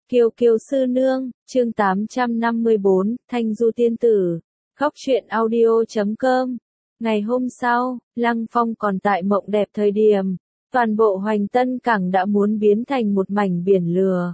Kiều Kiều sư nương, chương 854, Thanh Du tiên tử. Góc truyện audio.com. Ngày hôm sau, Lăng Phong còn tại mộng đẹp thời điểm, toàn bộ Hoành Tân cảng đã muốn biến thành một mảnh biển lửa.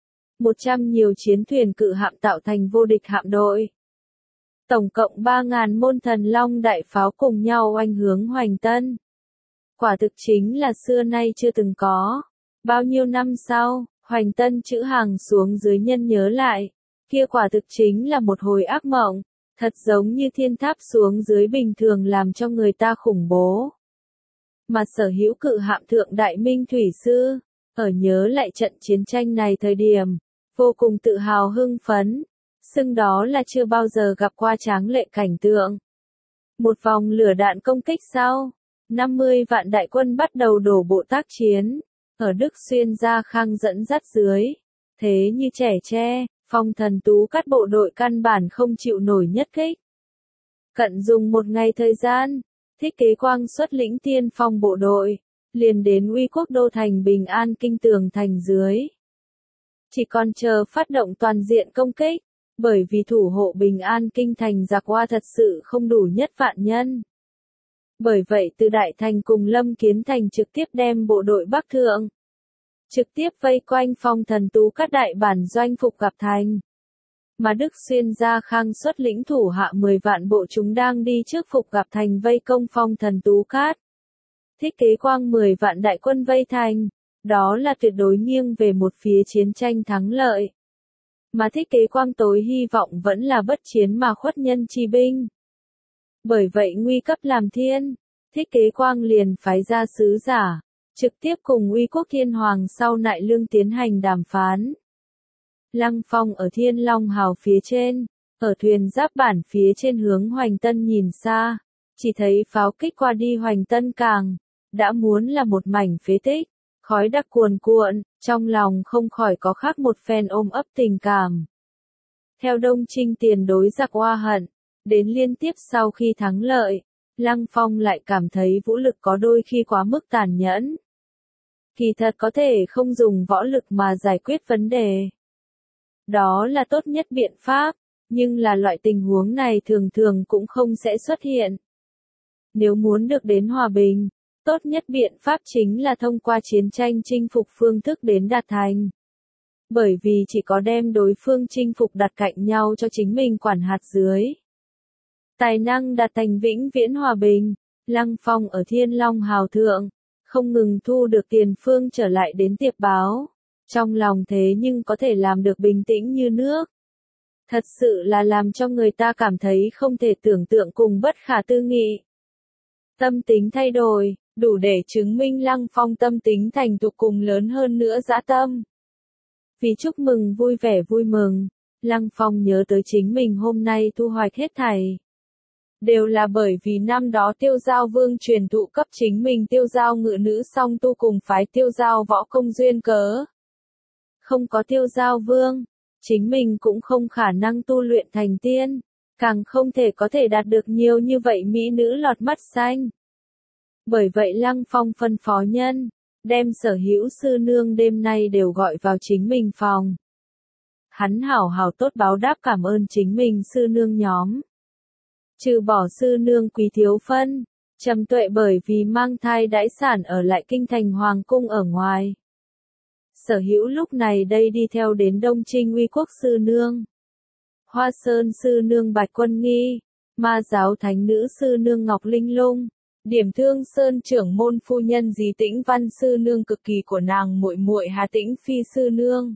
100 nhiều chiến thuyền cự hạm tạo thành vô địch hạm đội. Tổng cộng 3.000 môn thần long đại pháo cùng nhau oanh hướng Hoành Tân. Quả thực chính là xưa nay chưa từng có. Bao nhiêu năm sau, Hoành Tân chữ hàng xuống dưới nhân nhớ lại, kia quả thực chính là một hồi ác mộng, thật giống như thiên tháp xuống dưới bình thường làm cho người ta khủng bố. Mà sở hữu cự hạm thượng đại minh thủy sư, ở nhớ lại trận chiến tranh này thời điểm, vô cùng tự hào hưng phấn, xưng đó là chưa bao giờ gặp qua tráng lệ cảnh tượng. Một vòng lửa đạn công kích sau, 50 vạn đại quân bắt đầu đổ bộ tác chiến. Ở Đức Xuyên Gia Khang dẫn dắt dưới, thế như trẻ tre, Phong Thần Tú Cát bộ đội căn bản không chịu nổi nhất kích. Cận dùng một ngày thời gian, Thích Kế Quang xuất lĩnh tiên phong bộ đội, liền đến Uy Quốc đô thành Bình An kinh tường thành dưới. Chỉ còn chờ phát động toàn diện công kích, bởi vì thủ hộ Bình An kinh thành giặc Hoa thật sự không đủ nhất vạn nhân. Bởi vậy từ Đại Thành cùng Lâm Kiến Thành trực tiếp đem bộ đội Bắc Thượng, trực tiếp vây quanh Phong Thần Tú Cát đại bản doanh Phục Gặp Thành. Mà Đức Xuyên Gia Khang xuất lĩnh thủ hạ 10 vạn bộ chúng đang đi trước Phục Gặp Thành vây công Phong Thần Tú Cát. Thích Kế Quang 10 vạn đại quân vây thành, đó là tuyệt đối nghiêng về một phía chiến tranh thắng lợi. Mà Thích Kế Quang tối hy vọng vẫn là bất chiến mà khuất nhân chi binh. Bởi vậy nguy cấp làm thiên, Thích Kế Quang liền phái ra sứ giả, trực tiếp cùng Uy Quốc Thiên Hoàng sau Nại Lương tiến hành đàm phán. Lăng Phong ở Thiên Long Hào phía trên, ở thuyền giáp bản phía trên hướng Hoành Tân nhìn xa, chỉ thấy pháo kích qua đi Hoành Tân cảng, đã muốn là một mảnh phế tích, khói đặc cuồn cuộn, trong lòng không khỏi có khác một phen ôm ấp tình cảm. Theo Đông Trinh tiền đối giặc Hoa hận, đến liên tiếp sau khi thắng lợi, Lăng Phong lại cảm thấy vũ lực có đôi khi quá mức tàn nhẫn. Kỳ thật có thể không dùng võ lực mà giải quyết vấn đề. Đó là tốt nhất biện pháp, nhưng là loại tình huống này thường thường cũng không sẽ xuất hiện. Nếu muốn được đến hòa bình, tốt nhất biện pháp chính là thông qua chiến tranh chinh phục phương thức đến đạt thành. Bởi vì chỉ có đem đối phương chinh phục đặt cạnh nhau cho chính mình quản hạt dưới, tài năng đạt thành vĩnh viễn hòa bình. Lăng Phong ở Thiên Long Hào thượng, không ngừng thu được tiền phương trở lại đến tiệp báo. Trong lòng thế nhưng có thể làm được bình tĩnh như nước. Thật sự là làm cho người ta cảm thấy không thể tưởng tượng cùng bất khả tư nghị. Tâm tính thay đổi, đủ để chứng minh Lăng Phong tâm tính thành thục cùng lớn hơn nữa dã tâm. Vì chúc mừng vui vẻ vui mừng, Lăng Phong nhớ tới chính mình hôm nay thu hoạch hết thảy. Đều là bởi vì năm đó Tiêu Giao Vương truyền thụ cấp chính mình Tiêu Giao ngự nữ song tu cùng phái Tiêu Giao võ công duyên cớ. Không có Tiêu Giao Vương, chính mình cũng không khả năng tu luyện thành tiên, càng không thể có thể đạt được nhiều như vậy mỹ nữ lọt mắt xanh. Bởi vậy Lăng Phong phân phó nhân, đem sở hữu sư nương đêm nay đều gọi vào chính mình phòng. Hắn hảo hảo tốt báo đáp cảm ơn chính mình sư nương nhóm. Trừ bỏ sư nương Quý Thiếu Phân, Trầm Tuệ bởi vì mang thai đãi sản ở lại kinh thành hoàng cung ở ngoài. Sở hữu lúc này đây đi theo đến Đông Trinh Uy Quốc sư nương, Hoa Sơn sư nương Bạch Quân Nghi, Ma giáo thánh nữ sư nương Ngọc Linh Lung, Điểm Thương Sơn trưởng môn phu nhân Dí Tĩnh Văn sư nương cực kỳ của nàng muội muội Hà Tĩnh Phi sư nương.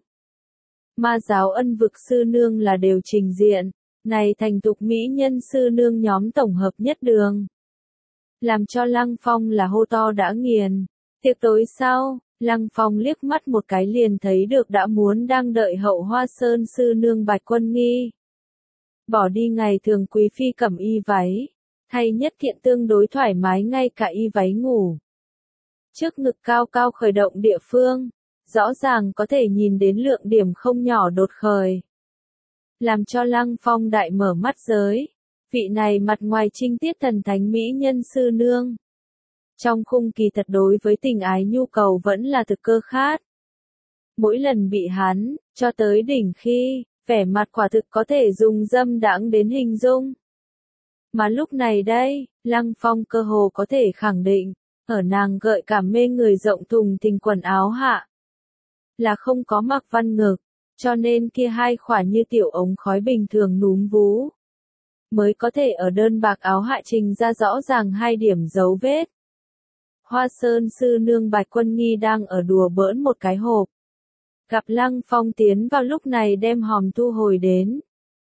Ma giáo Ân Vực sư nương là đều trình diện, này thành tục mỹ nhân sư nương nhóm tổng hợp nhất đường. Làm cho Lăng Phong là hô to đã nghiền. Tiệc tối sau, Lăng Phong liếc mắt một cái liền thấy được đã muốn đang đợi hậu Hoa Sơn sư nương Bạch Quân Nghi. Bỏ đi ngày thường quý phi cẩm y váy, thay nhất kiện tương đối thoải mái ngay cả y váy ngủ. Trước ngực cao cao khởi động địa phương, rõ ràng có thể nhìn đến lượng điểm không nhỏ đột khởi. Làm cho Lăng Phong đại mở mắt giới, vị này mặt ngoài trinh tiết thần thánh mỹ nhân sư nương. Trong khung kỳ thật đối với tình ái nhu cầu vẫn là thực cơ khát. Mỗi lần bị hắn, cho tới đỉnh khi, vẻ mặt quả thực có thể dùng dâm đãng đến hình dung. Mà lúc này đây, Lăng Phong cơ hồ có thể khẳng định, ở nàng gợi cảm mê người rộng thùng thình quần áo hạ, là không có mặc văn ngực, cho nên kia hai khỏa như tiểu ống khói bình thường núm vú, mới có thể ở đơn bạc áo hạ trình ra rõ ràng hai điểm dấu vết. Hoa Sơn sư nương Bạch Quân Nghi đang ở đùa bỡn một cái hộp. Gặp Lăng Phong tiến vào lúc này đem hòm thu hồi đến.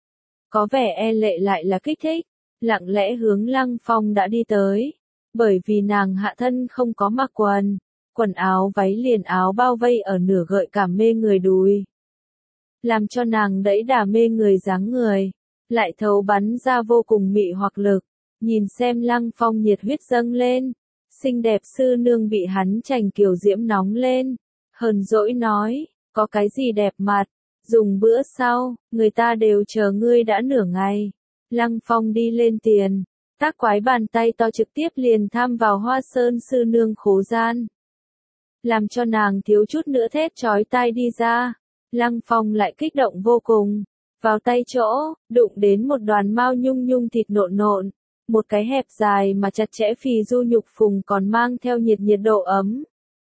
Có vẻ e lệ lại là kích thích, lặng lẽ hướng Lăng Phong đã đi tới. Bởi vì nàng hạ thân không có mặc quần, quần áo váy liền áo bao vây ở nửa gợi cảm mê người đùi. Làm cho nàng đẫy đà mê người dáng người, lại thấu bắn ra vô cùng mị hoặc lực. Nhìn xem Lăng Phong nhiệt huyết dâng lên, xinh đẹp sư nương bị hắn chành kiều diễm nóng lên, hờn dỗi nói, có cái gì đẹp mặt, dùng bữa sau, người ta đều chờ ngươi đã nửa ngày. Lăng Phong đi lên tiền, tác quái bàn tay to trực tiếp liền tham vào Hoa Sơn sư nương khố gian. Làm cho nàng thiếu chút nữa thét chói tai đi ra. Lăng Phong lại kích động vô cùng, vào tay chỗ, đụng đến một đoàn mao nhung nhung thịt nộn nộn, một cái hẹp dài mà chặt chẽ phì du nhục phùng còn mang theo nhiệt độ ấm.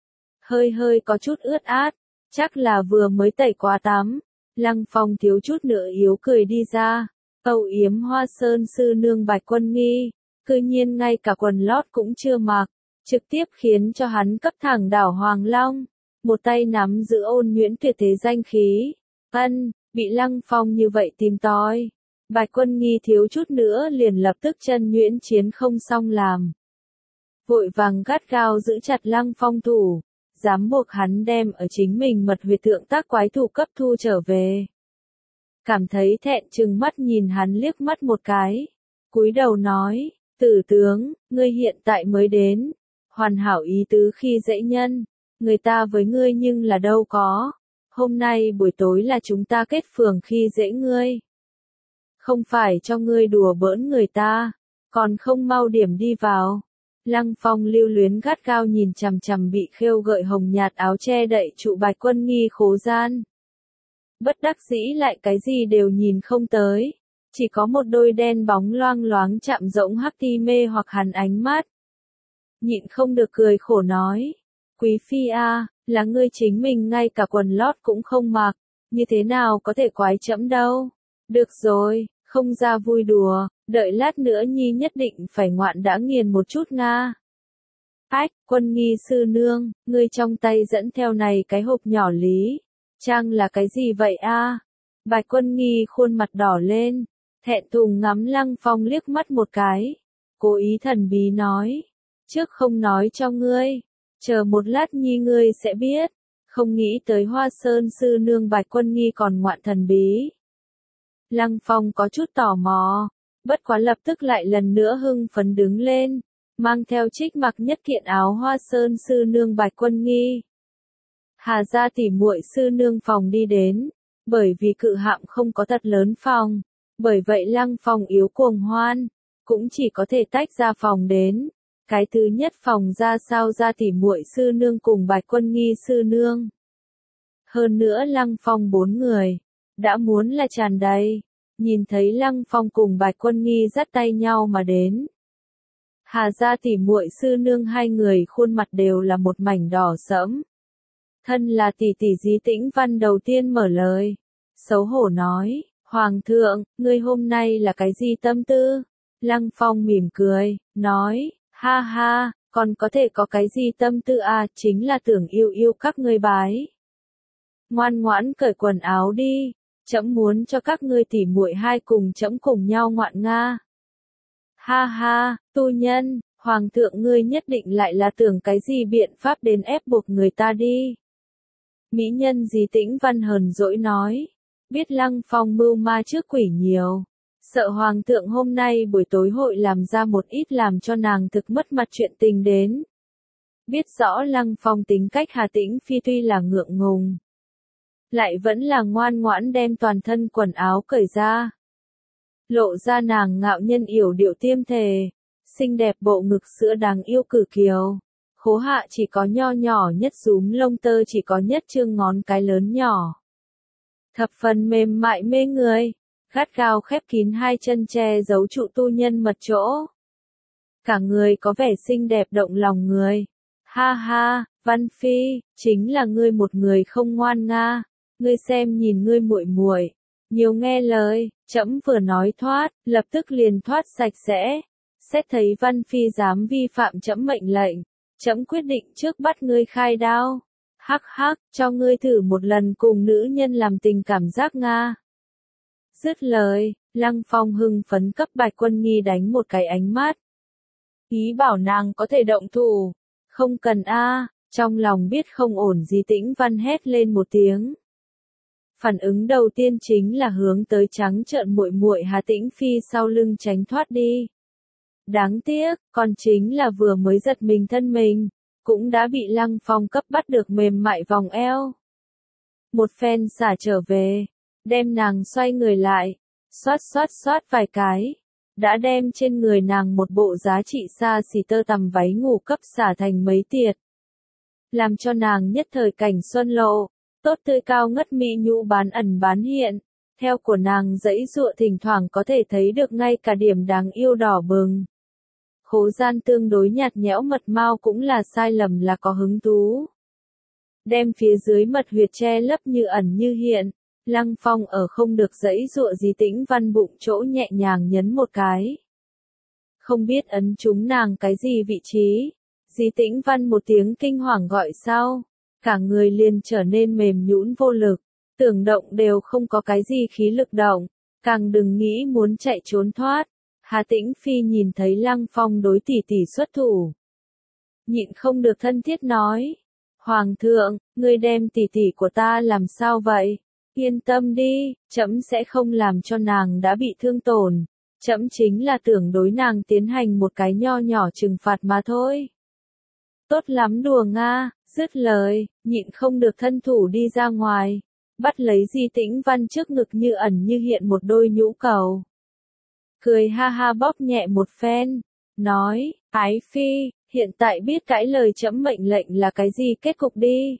Hơi hơi có chút ướt át, chắc là vừa mới tẩy qua tắm. Lăng Phong thiếu chút nữa yếu cười đi ra, âu yếm Hoa Sơn sư nương Bạch Quân Nghi, cư nhiên ngay cả quần lót cũng chưa mặc, trực tiếp khiến cho hắn cấp thẳng đảo Hoàng Long, một tay nắm giữ ôn nhuyễn tuyệt thế danh khí. Bị Lăng Phong như vậy tìm tòi, Bạch Quân Nghi thiếu chút nữa liền lập tức chân nhuyễn chiến không xong làm. Vội vàng gắt gao giữ chặt Lăng Phong thủ, dám buộc hắn đem ở chính mình mật huyệt thượng tác quái thủ cấp thu trở về. Cảm thấy thẹn trừng mắt nhìn hắn liếc mắt một cái, cúi đầu nói, tử tướng, ngươi hiện tại mới đến, hoàn hảo ý tứ khi dễ nhân, người ta với ngươi nhưng là đâu có, hôm nay buổi tối là chúng ta kết phường khi dễ ngươi. Không phải cho ngươi đùa bỡn người ta, còn không mau điểm đi vào. Lăng Phong lưu luyến gắt gao nhìn chằm chằm bị khêu gợi hồng nhạt áo che đậy trụ Bạch Quân Nghi khố gian. Bất đắc dĩ lại cái gì đều nhìn không tới, chỉ có một đôi đen bóng loang loáng chạm rỗng hắc ti mê hoặc hằn ánh mắt. Nhịn không được cười khổ nói, quý phi a, là ngươi chính mình ngay cả quần lót cũng không mặc, như thế nào có thể quái trẫm đâu. Được rồi, không ra vui đùa, đợi lát nữa nhi nhất định phải ngoạn đã nghiền một chút nga. Ách, Quân Nghi sư nương, ngươi trong tay dẫn theo này cái hộp nhỏ lý, trang là cái gì vậy a? Bạch Quân Nghi khuôn mặt đỏ lên, thẹn thùng ngắm Lăng Phong liếc mắt một cái, cố ý thần bí nói, trước không nói cho ngươi, chờ một lát nhi ngươi sẽ biết, không nghĩ tới Hoa Sơn sư nương Bạch Quân Nghi còn ngoạn thần bí. Lăng Phong có chút tò mò, bất quá lập tức lại lần nữa hưng phấn đứng lên, mang theo trích mặc nhất kiện áo Hoa Sơn sư nương Bạch Quân Nghi. Hà gia tỉ muội sư nương phòng đi đến, bởi vì cự hạm không có thật lớn phòng, bởi vậy Lăng Phong yếu cuồng hoan, cũng chỉ có thể tách ra phòng đến. Cái thứ nhất phòng ra sao ra tỉ muội sư nương cùng Bạch Quân Nghi sư nương. Hơn nữa Lăng Phong 4 người, đã muốn là tràn đầy, nhìn thấy Lăng Phong cùng Bạch Quân Nghi dắt tay nhau mà đến. Hà gia tỉ muội sư nương hai người khuôn mặt đều là một mảnh đỏ sẫm. Thân là tỷ tỷ Dí Tĩnh Văn đầu tiên mở lời, xấu hổ nói, Hoàng thượng, ngươi hôm nay là cái gì tâm tư? Lăng Phong mỉm cười, nói, ha ha, còn có thể có cái gì tâm tư à, chính là tưởng yêu yêu các ngươi bái. Ngoan ngoãn cởi quần áo đi, trẫm muốn cho các ngươi tỉ muội hai cùng trẫm cùng nhau ngoạn nga. Ha ha, tu nhân, Hoàng thượng ngươi nhất định lại là tưởng cái gì biện pháp đến ép buộc người ta đi. Mỹ nhân Dí Tĩnh Văn hờn dỗi nói, biết Lăng Phong mưu ma trước quỷ nhiều, sợ Hoàng thượng hôm nay buổi tối hội làm ra một ít làm cho nàng thực mất mặt chuyện tình đến. Biết rõ Lăng Phong tính cách Hà Tĩnh Phi tuy là ngượng ngùng, lại vẫn là ngoan ngoãn đem toàn thân quần áo cởi ra. Lộ ra nàng ngạo nhân yểu điệu tiêm thề, xinh đẹp bộ ngực sữa đáng yêu cử kiều, khố hạ chỉ có nho nhỏ nhất rúm lông tơ chỉ có nhất chương ngón cái lớn nhỏ. Thập phần mềm mại mê người, gắt gao khép kín hai chân che giấu trụ tu nhân mật chỗ. Cả người có vẻ xinh đẹp động lòng người. Ha ha, Văn Phi, chính là ngươi một người không ngoan nga. Ngươi xem nhìn ngươi muội muội, nhiều nghe lời, trẫm vừa nói thoát, lập tức liền thoát sạch sẽ. Xét thấy Văn Phi dám vi phạm trẫm mệnh lệnh, trẫm quyết định trước bắt ngươi khai đao. Hắc hắc, cho ngươi thử một lần cùng nữ nhân làm tình cảm giác nga. Dứt lời, Lăng Phong hưng phấn cấp Bạch Quân Nghi đánh một cái ánh mắt. Ý bảo nàng có thể động thủ. Không cần a, trong lòng biết không ổn Di Tĩnh Văn hét lên một tiếng. Phản ứng đầu tiên chính là hướng tới trắng trợn muội muội Hà Tĩnh Phi sau lưng tránh thoát đi. Đáng tiếc, còn chính là vừa mới giật mình thân mình, cũng đã bị Lăng Phong cấp bắt được mềm mại vòng eo. Một phen xả trở về, đem nàng xoay người lại, xoát vài cái, đã đem trên người nàng một bộ giá trị xa xỉ tơ tằm váy ngủ cấp xả thành mấy tiệt. Làm cho nàng nhất thời cảnh xuân lộ, tốt tươi cao ngất mỹ nhũ bán ẩn bán hiện, theo của nàng dãy dụa thỉnh thoảng có thể thấy được ngay cả điểm đáng yêu đỏ bừng. Khố gian tương đối nhạt nhẽo mật mao cũng là sai lầm là có hứng thú. Đem phía dưới mật huyệt che lấp như ẩn như hiện, Lăng Phong ở không được dãy dụa Di Tĩnh Văn bụng chỗ nhẹ nhàng nhấn một cái. Không biết ấn trúng nàng cái gì vị trí, Di Tĩnh Văn một tiếng kinh hoàng gọi sau, cả người liền trở nên mềm nhũn vô lực, tưởng động đều không có cái gì khí lực động, càng đừng nghĩ muốn chạy trốn thoát. Hà Tĩnh Phi nhìn thấy Lăng Phong đối tỷ tỷ xuất thủ, nhịn không được thân thiết nói, Hoàng thượng, ngươi đem tỷ tỷ của ta làm sao vậy? Yên tâm đi, trẫm sẽ không làm cho nàng đã bị thương tổn, trẫm chính là tưởng đối nàng tiến hành một cái nho nhỏ trừng phạt mà thôi. Tốt lắm đùa nga, dứt lời, nhịn không được thân thủ đi ra ngoài, bắt lấy Di Tĩnh Văn trước ngực như ẩn như hiện một đôi nhũ cầu. Cười ha ha bóp nhẹ một phen, nói, Ái Phi, hiện tại biết cãi lời trẫm mệnh lệnh là cái gì kết cục đi.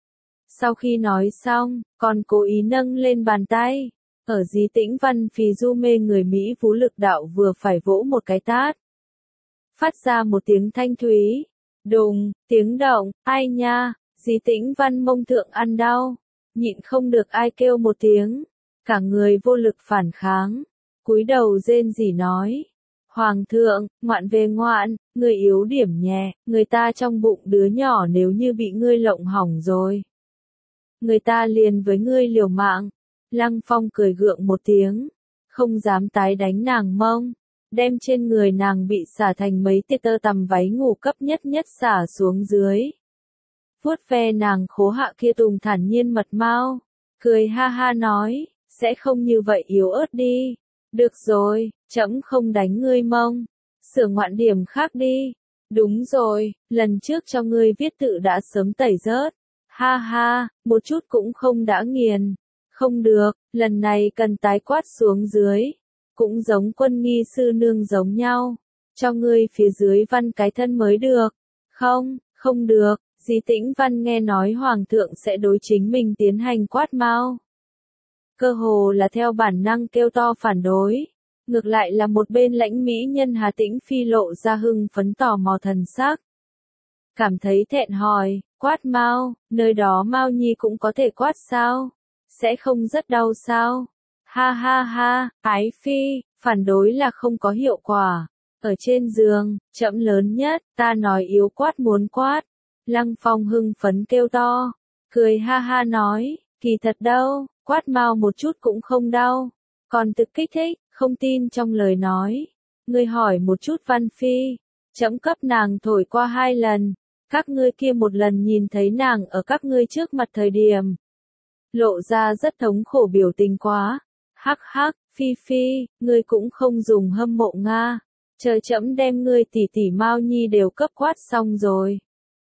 Sau khi nói xong, còn cố ý nâng lên bàn tay, ở Di Tĩnh Văn Phi du mê người Mỹ vũ lực đạo vừa phải vỗ một cái tát. Phát ra một tiếng thanh thúy, đùng, tiếng động, ai nha, Di Tĩnh Văn mông thượng ăn đau, nhịn không được ai kêu một tiếng, cả người vô lực phản kháng, cúi đầu rên rỉ nói. Hoàng thượng, ngoạn về ngoạn, người yếu điểm nhẹ, người ta trong bụng đứa nhỏ nếu như bị ngươi lộng hỏng rồi. Người ta liền với ngươi liều mạng. Lăng Phong cười gượng một tiếng, không dám tái đánh nàng mông, đem trên người nàng bị xả thành mấy tiết tơ tằm váy ngủ cấp nhất xả xuống dưới. Vuốt ve nàng khố hạ kia tùng thản nhiên mật mau, cười ha ha nói, sẽ không như vậy yếu ớt đi. Được rồi, trẫm không đánh ngươi mông, sửa ngoạn điểm khác đi. Đúng rồi, lần trước cho ngươi viết tự đã sớm tẩy rớt. Ha ha, một chút cũng không đã nghiền. Không được, lần này cần tái quát xuống dưới. Cũng giống Quân Nghi sư nương giống nhau. Cho ngươi phía dưới văn cái thân mới được. Không được, Di Tĩnh Văn nghe nói Hoàng thượng sẽ đối chính mình tiến hành quát mau. Cơ hồ là theo bản năng kêu to phản đối. Ngược lại là một bên lãnh mỹ nhân Hà Tĩnh Phi lộ ra hưng phấn tò mò thần sắc. Cảm thấy thẹn hỏi, quát mau, nơi đó Mao Nhi cũng có thể quát sao? Sẽ không rất đau sao? Ha ha ha, Ái Phi, phản đối là không có hiệu quả. Ở trên giường, trẫm lớn nhất, ta nói yếu quát muốn quát. Lăng Phong hưng phấn kêu to, cười ha ha nói, kỳ thật đâu, quát mau một chút cũng không đau. Còn thực kích thích, không tin trong lời nói. Ngươi hỏi một chút Văn Phi, trẫm cấp nàng thổi qua 2 lần. Các ngươi kia một lần nhìn thấy nàng ở các ngươi trước mặt thời điểm. Lộ ra rất thống khổ biểu tình quá. Hắc hắc, Phi Phi, ngươi cũng không dùng hâm mộ Nga. Chờ trẫm đem ngươi tỷ tỷ Mao Nhi đều cấp quát xong rồi.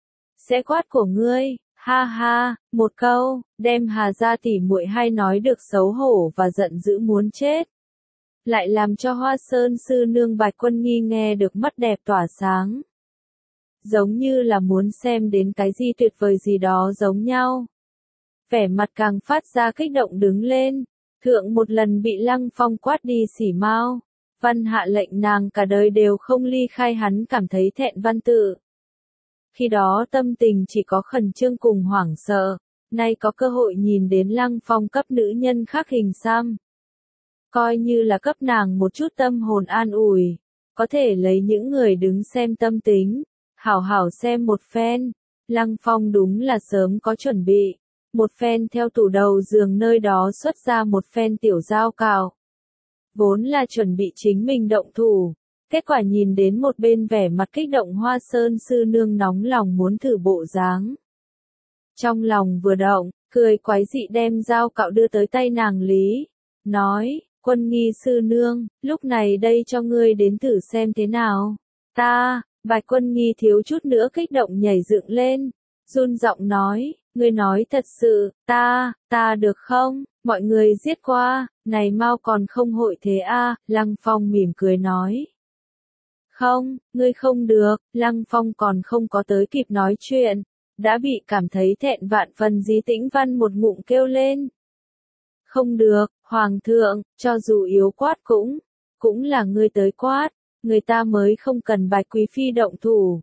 Sẽ quát của ngươi, ha ha, một câu, đem Hà gia tỷ muội hay nói được xấu hổ và giận dữ muốn chết. Lại làm cho Hoa Sơn sư nương Bạch Quân Nghi nghe được mắt đẹp tỏa sáng. giống như là muốn xem đến cái gì tuyệt vời gì đó giống nhau. Vẻ mặt càng phát ra kích động đứng lên, thượng một lần bị Lăng Phong quát đi xỉ mau. Văn hạ lệnh nàng cả đời đều không ly khai hắn cảm thấy thẹn văn tự. Khi đó tâm tình chỉ có khẩn trương cùng hoảng sợ, nay có cơ hội nhìn đến Lăng Phong cấp nữ nhân khác hình xăm. Coi như là cấp nàng một chút tâm hồn an ủi, có thể lấy những người đứng xem tâm tính, hảo hảo xem một phen. Lăng Phong đúng là sớm có chuẩn bị, một phen theo tủ đầu giường nơi đó xuất ra một phen tiểu dao cạo. Vốn là chuẩn bị chính mình động thủ, kết quả nhìn đến một bên vẻ mặt kích động Hoa Sơn sư nương nóng lòng muốn thử bộ dáng. Trong lòng vừa động, cười quái dị đem dao cạo đưa tới tay nàng Lý, nói, Quân Nghi sư nương, lúc này đây cho ngươi đến thử xem thế nào. Bạch Quân Nghi thiếu chút nữa kích động nhảy dựng lên, run giọng nói, ngươi nói thật sự, ta được không, mọi người giết qua, này mau còn không hội thế a. Lăng Phong mỉm cười nói. Không, ngươi không được, Lăng Phong còn không có tới kịp nói chuyện, đã bị cảm thấy thẹn vạn phần Dí Tĩnh Văn một ngụm kêu lên. Không được, Hoàng thượng, cho dù yếu quát cũng là ngươi tới quát, người ta mới không cần Bạch Quý Phi động thủ.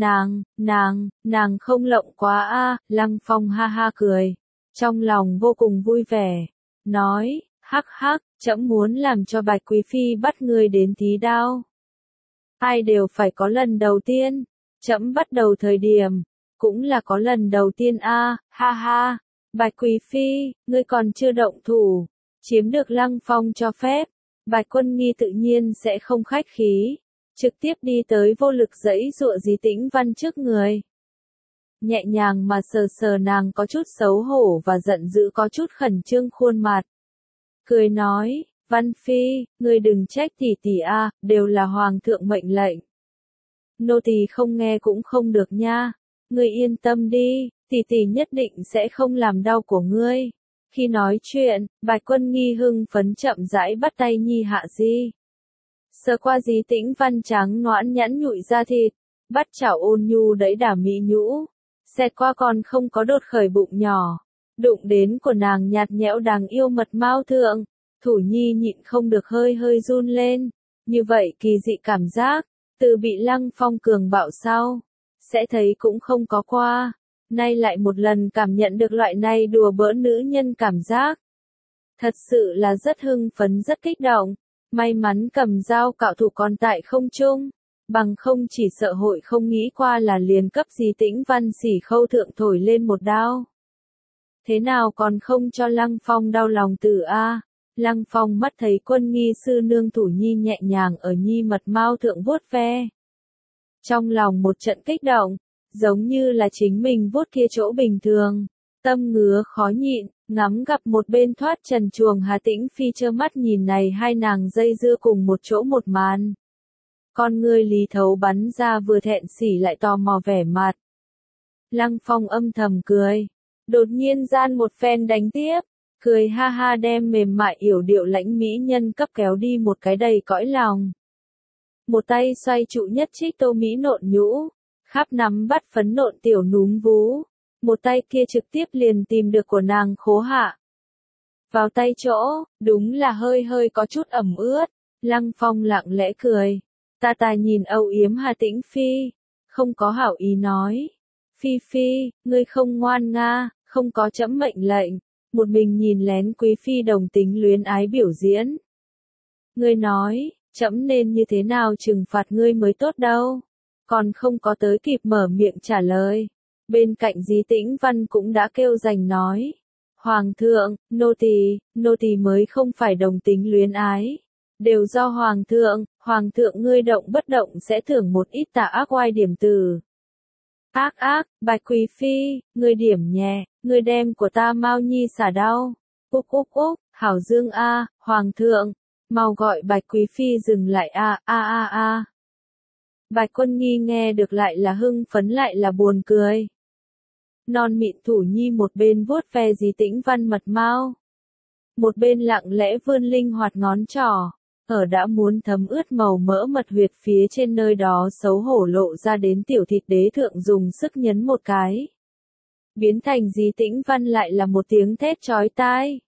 Nàng không lộng quá a. Lăng Phong ha ha cười, trong lòng vô cùng vui vẻ, nói, hắc hắc, trẫm muốn làm cho Bạch Quý Phi bắt ngươi đến tí đao. Ai đều phải có lần đầu tiên, trẫm bắt đầu thời điểm, cũng là có lần đầu tiên a. Ha ha, Bạch Quý Phi, ngươi còn chưa động thủ, chiếm được Lăng Phong cho phép, Bạch Quân Nghi tự nhiên sẽ không khách khí, trực tiếp đi tới vô lực giãy giụa Dí Tĩnh Văn trước người. Nhẹ nhàng mà sờ sờ nàng có chút xấu hổ và giận dữ có chút khẩn trương khuôn mặt. Cười nói, Văn Phi, ngươi đừng trách tỷ tỷ a, đều là Hoàng thượng mệnh lệnh. Nô tỳ không nghe cũng không được nha, ngươi yên tâm đi, tỷ tỷ nhất định sẽ không làm đau của ngươi. Khi nói chuyện, Bạch Quân Nghi hưng phấn chậm rãi bắt tay Nhi Hạ Di. Sờ qua Dí Tĩnh Văn trắng noãn nhẵn nhụi da thịt, bắt chảo ôn nhu đẫy đà mỹ nhũ, xẹt qua còn không có đột khởi bụng nhỏ, đụng đến của nàng nhạt nhẽo đáng yêu mật mao thượng, Thủ Nhi nhịn không được hơi hơi run lên, như vậy kỳ dị cảm giác, từ bị Lăng Phong cường bạo sau, sẽ thấy cũng không có qua, nay lại một lần cảm nhận được loại này đùa bỡn nữ nhân cảm giác. Thật sự là rất hưng phấn rất kích động, may mắn cầm dao cạo thủ còn tại không trung, bằng không chỉ sợ hội không nghĩ qua là liền cấp Dí Tĩnh Văn xỉ khâu thượng thổi lên một đao. Thế nào còn không cho Lăng Phong đau lòng tử a. Lăng Phong mắt thấy Quân Nghi sư nương Thủ Nhi nhẹ nhàng ở Nhi mật mao thượng vuốt ve. Trong lòng một trận kích động, giống như là chính mình vuốt kia chỗ bình thường, tâm ngứa khó nhịn, ngắm gặp một bên thoát trần chuồng Hà Tĩnh Phi trơ mắt nhìn này hai nàng dây dưa cùng một chỗ một màn. Con ngươi Lý Thấu bắn ra vừa thẹn sỉ lại tò mò vẻ mặt. Lăng Phong âm thầm cười, đột nhiên gian một phen đánh tiếp, cười ha ha đem mềm mại yểu điệu lãnh mỹ nhân cấp kéo đi một cái đầy cõi lòng. Một tay xoay trụ nhất trích tô mỹ nộn nhũ, khắp nắm bắt phấn nộn tiểu núm vú, một tay kia trực tiếp liền tìm được của nàng khố hạ. Vào tay chỗ, đúng là hơi hơi có chút ẩm ướt, Lăng Phong lặng lẽ cười, ta nhìn âu yếm Hà Tĩnh Phi, không có hảo ý nói. Phi, ngươi không ngoan nga, không có trẫm mệnh lệnh, một mình nhìn lén Quý Phi đồng tính luyến ái biểu diễn. Ngươi nói, trẫm nên như thế nào trừng phạt ngươi mới tốt đâu, còn không có tới kịp mở miệng trả lời. Bên cạnh Dí Tĩnh Văn cũng đã kêu giành nói. Hoàng thượng, nô tỳ mới không phải đồng tính luyến ái. Đều do Hoàng thượng ngươi động bất động sẽ thưởng một ít tà ác oai điểm từ. Ác, Bạch Quý Phi, ngươi điểm nhẹ, ngươi đem của ta Mao Nhi xả đau. Úc, hảo dương a, Hoàng thượng, mau gọi Bạch Quý Phi dừng lại a. Bạch Quân Nghi nghe được lại là hưng phấn lại là buồn cười. Non mịn Thủ Nhi một bên vuốt ve Dí Tĩnh Văn mật mao, một bên lặng lẽ vươn linh hoạt ngón trỏ, ở đã muốn thấm ướt màu mỡ mật huyệt phía trên nơi đó xấu hổ lộ ra đến tiểu thịt đế thượng dùng sức nhấn một cái. Biến thành Dí Tĩnh Văn lại là một tiếng thét chói tai.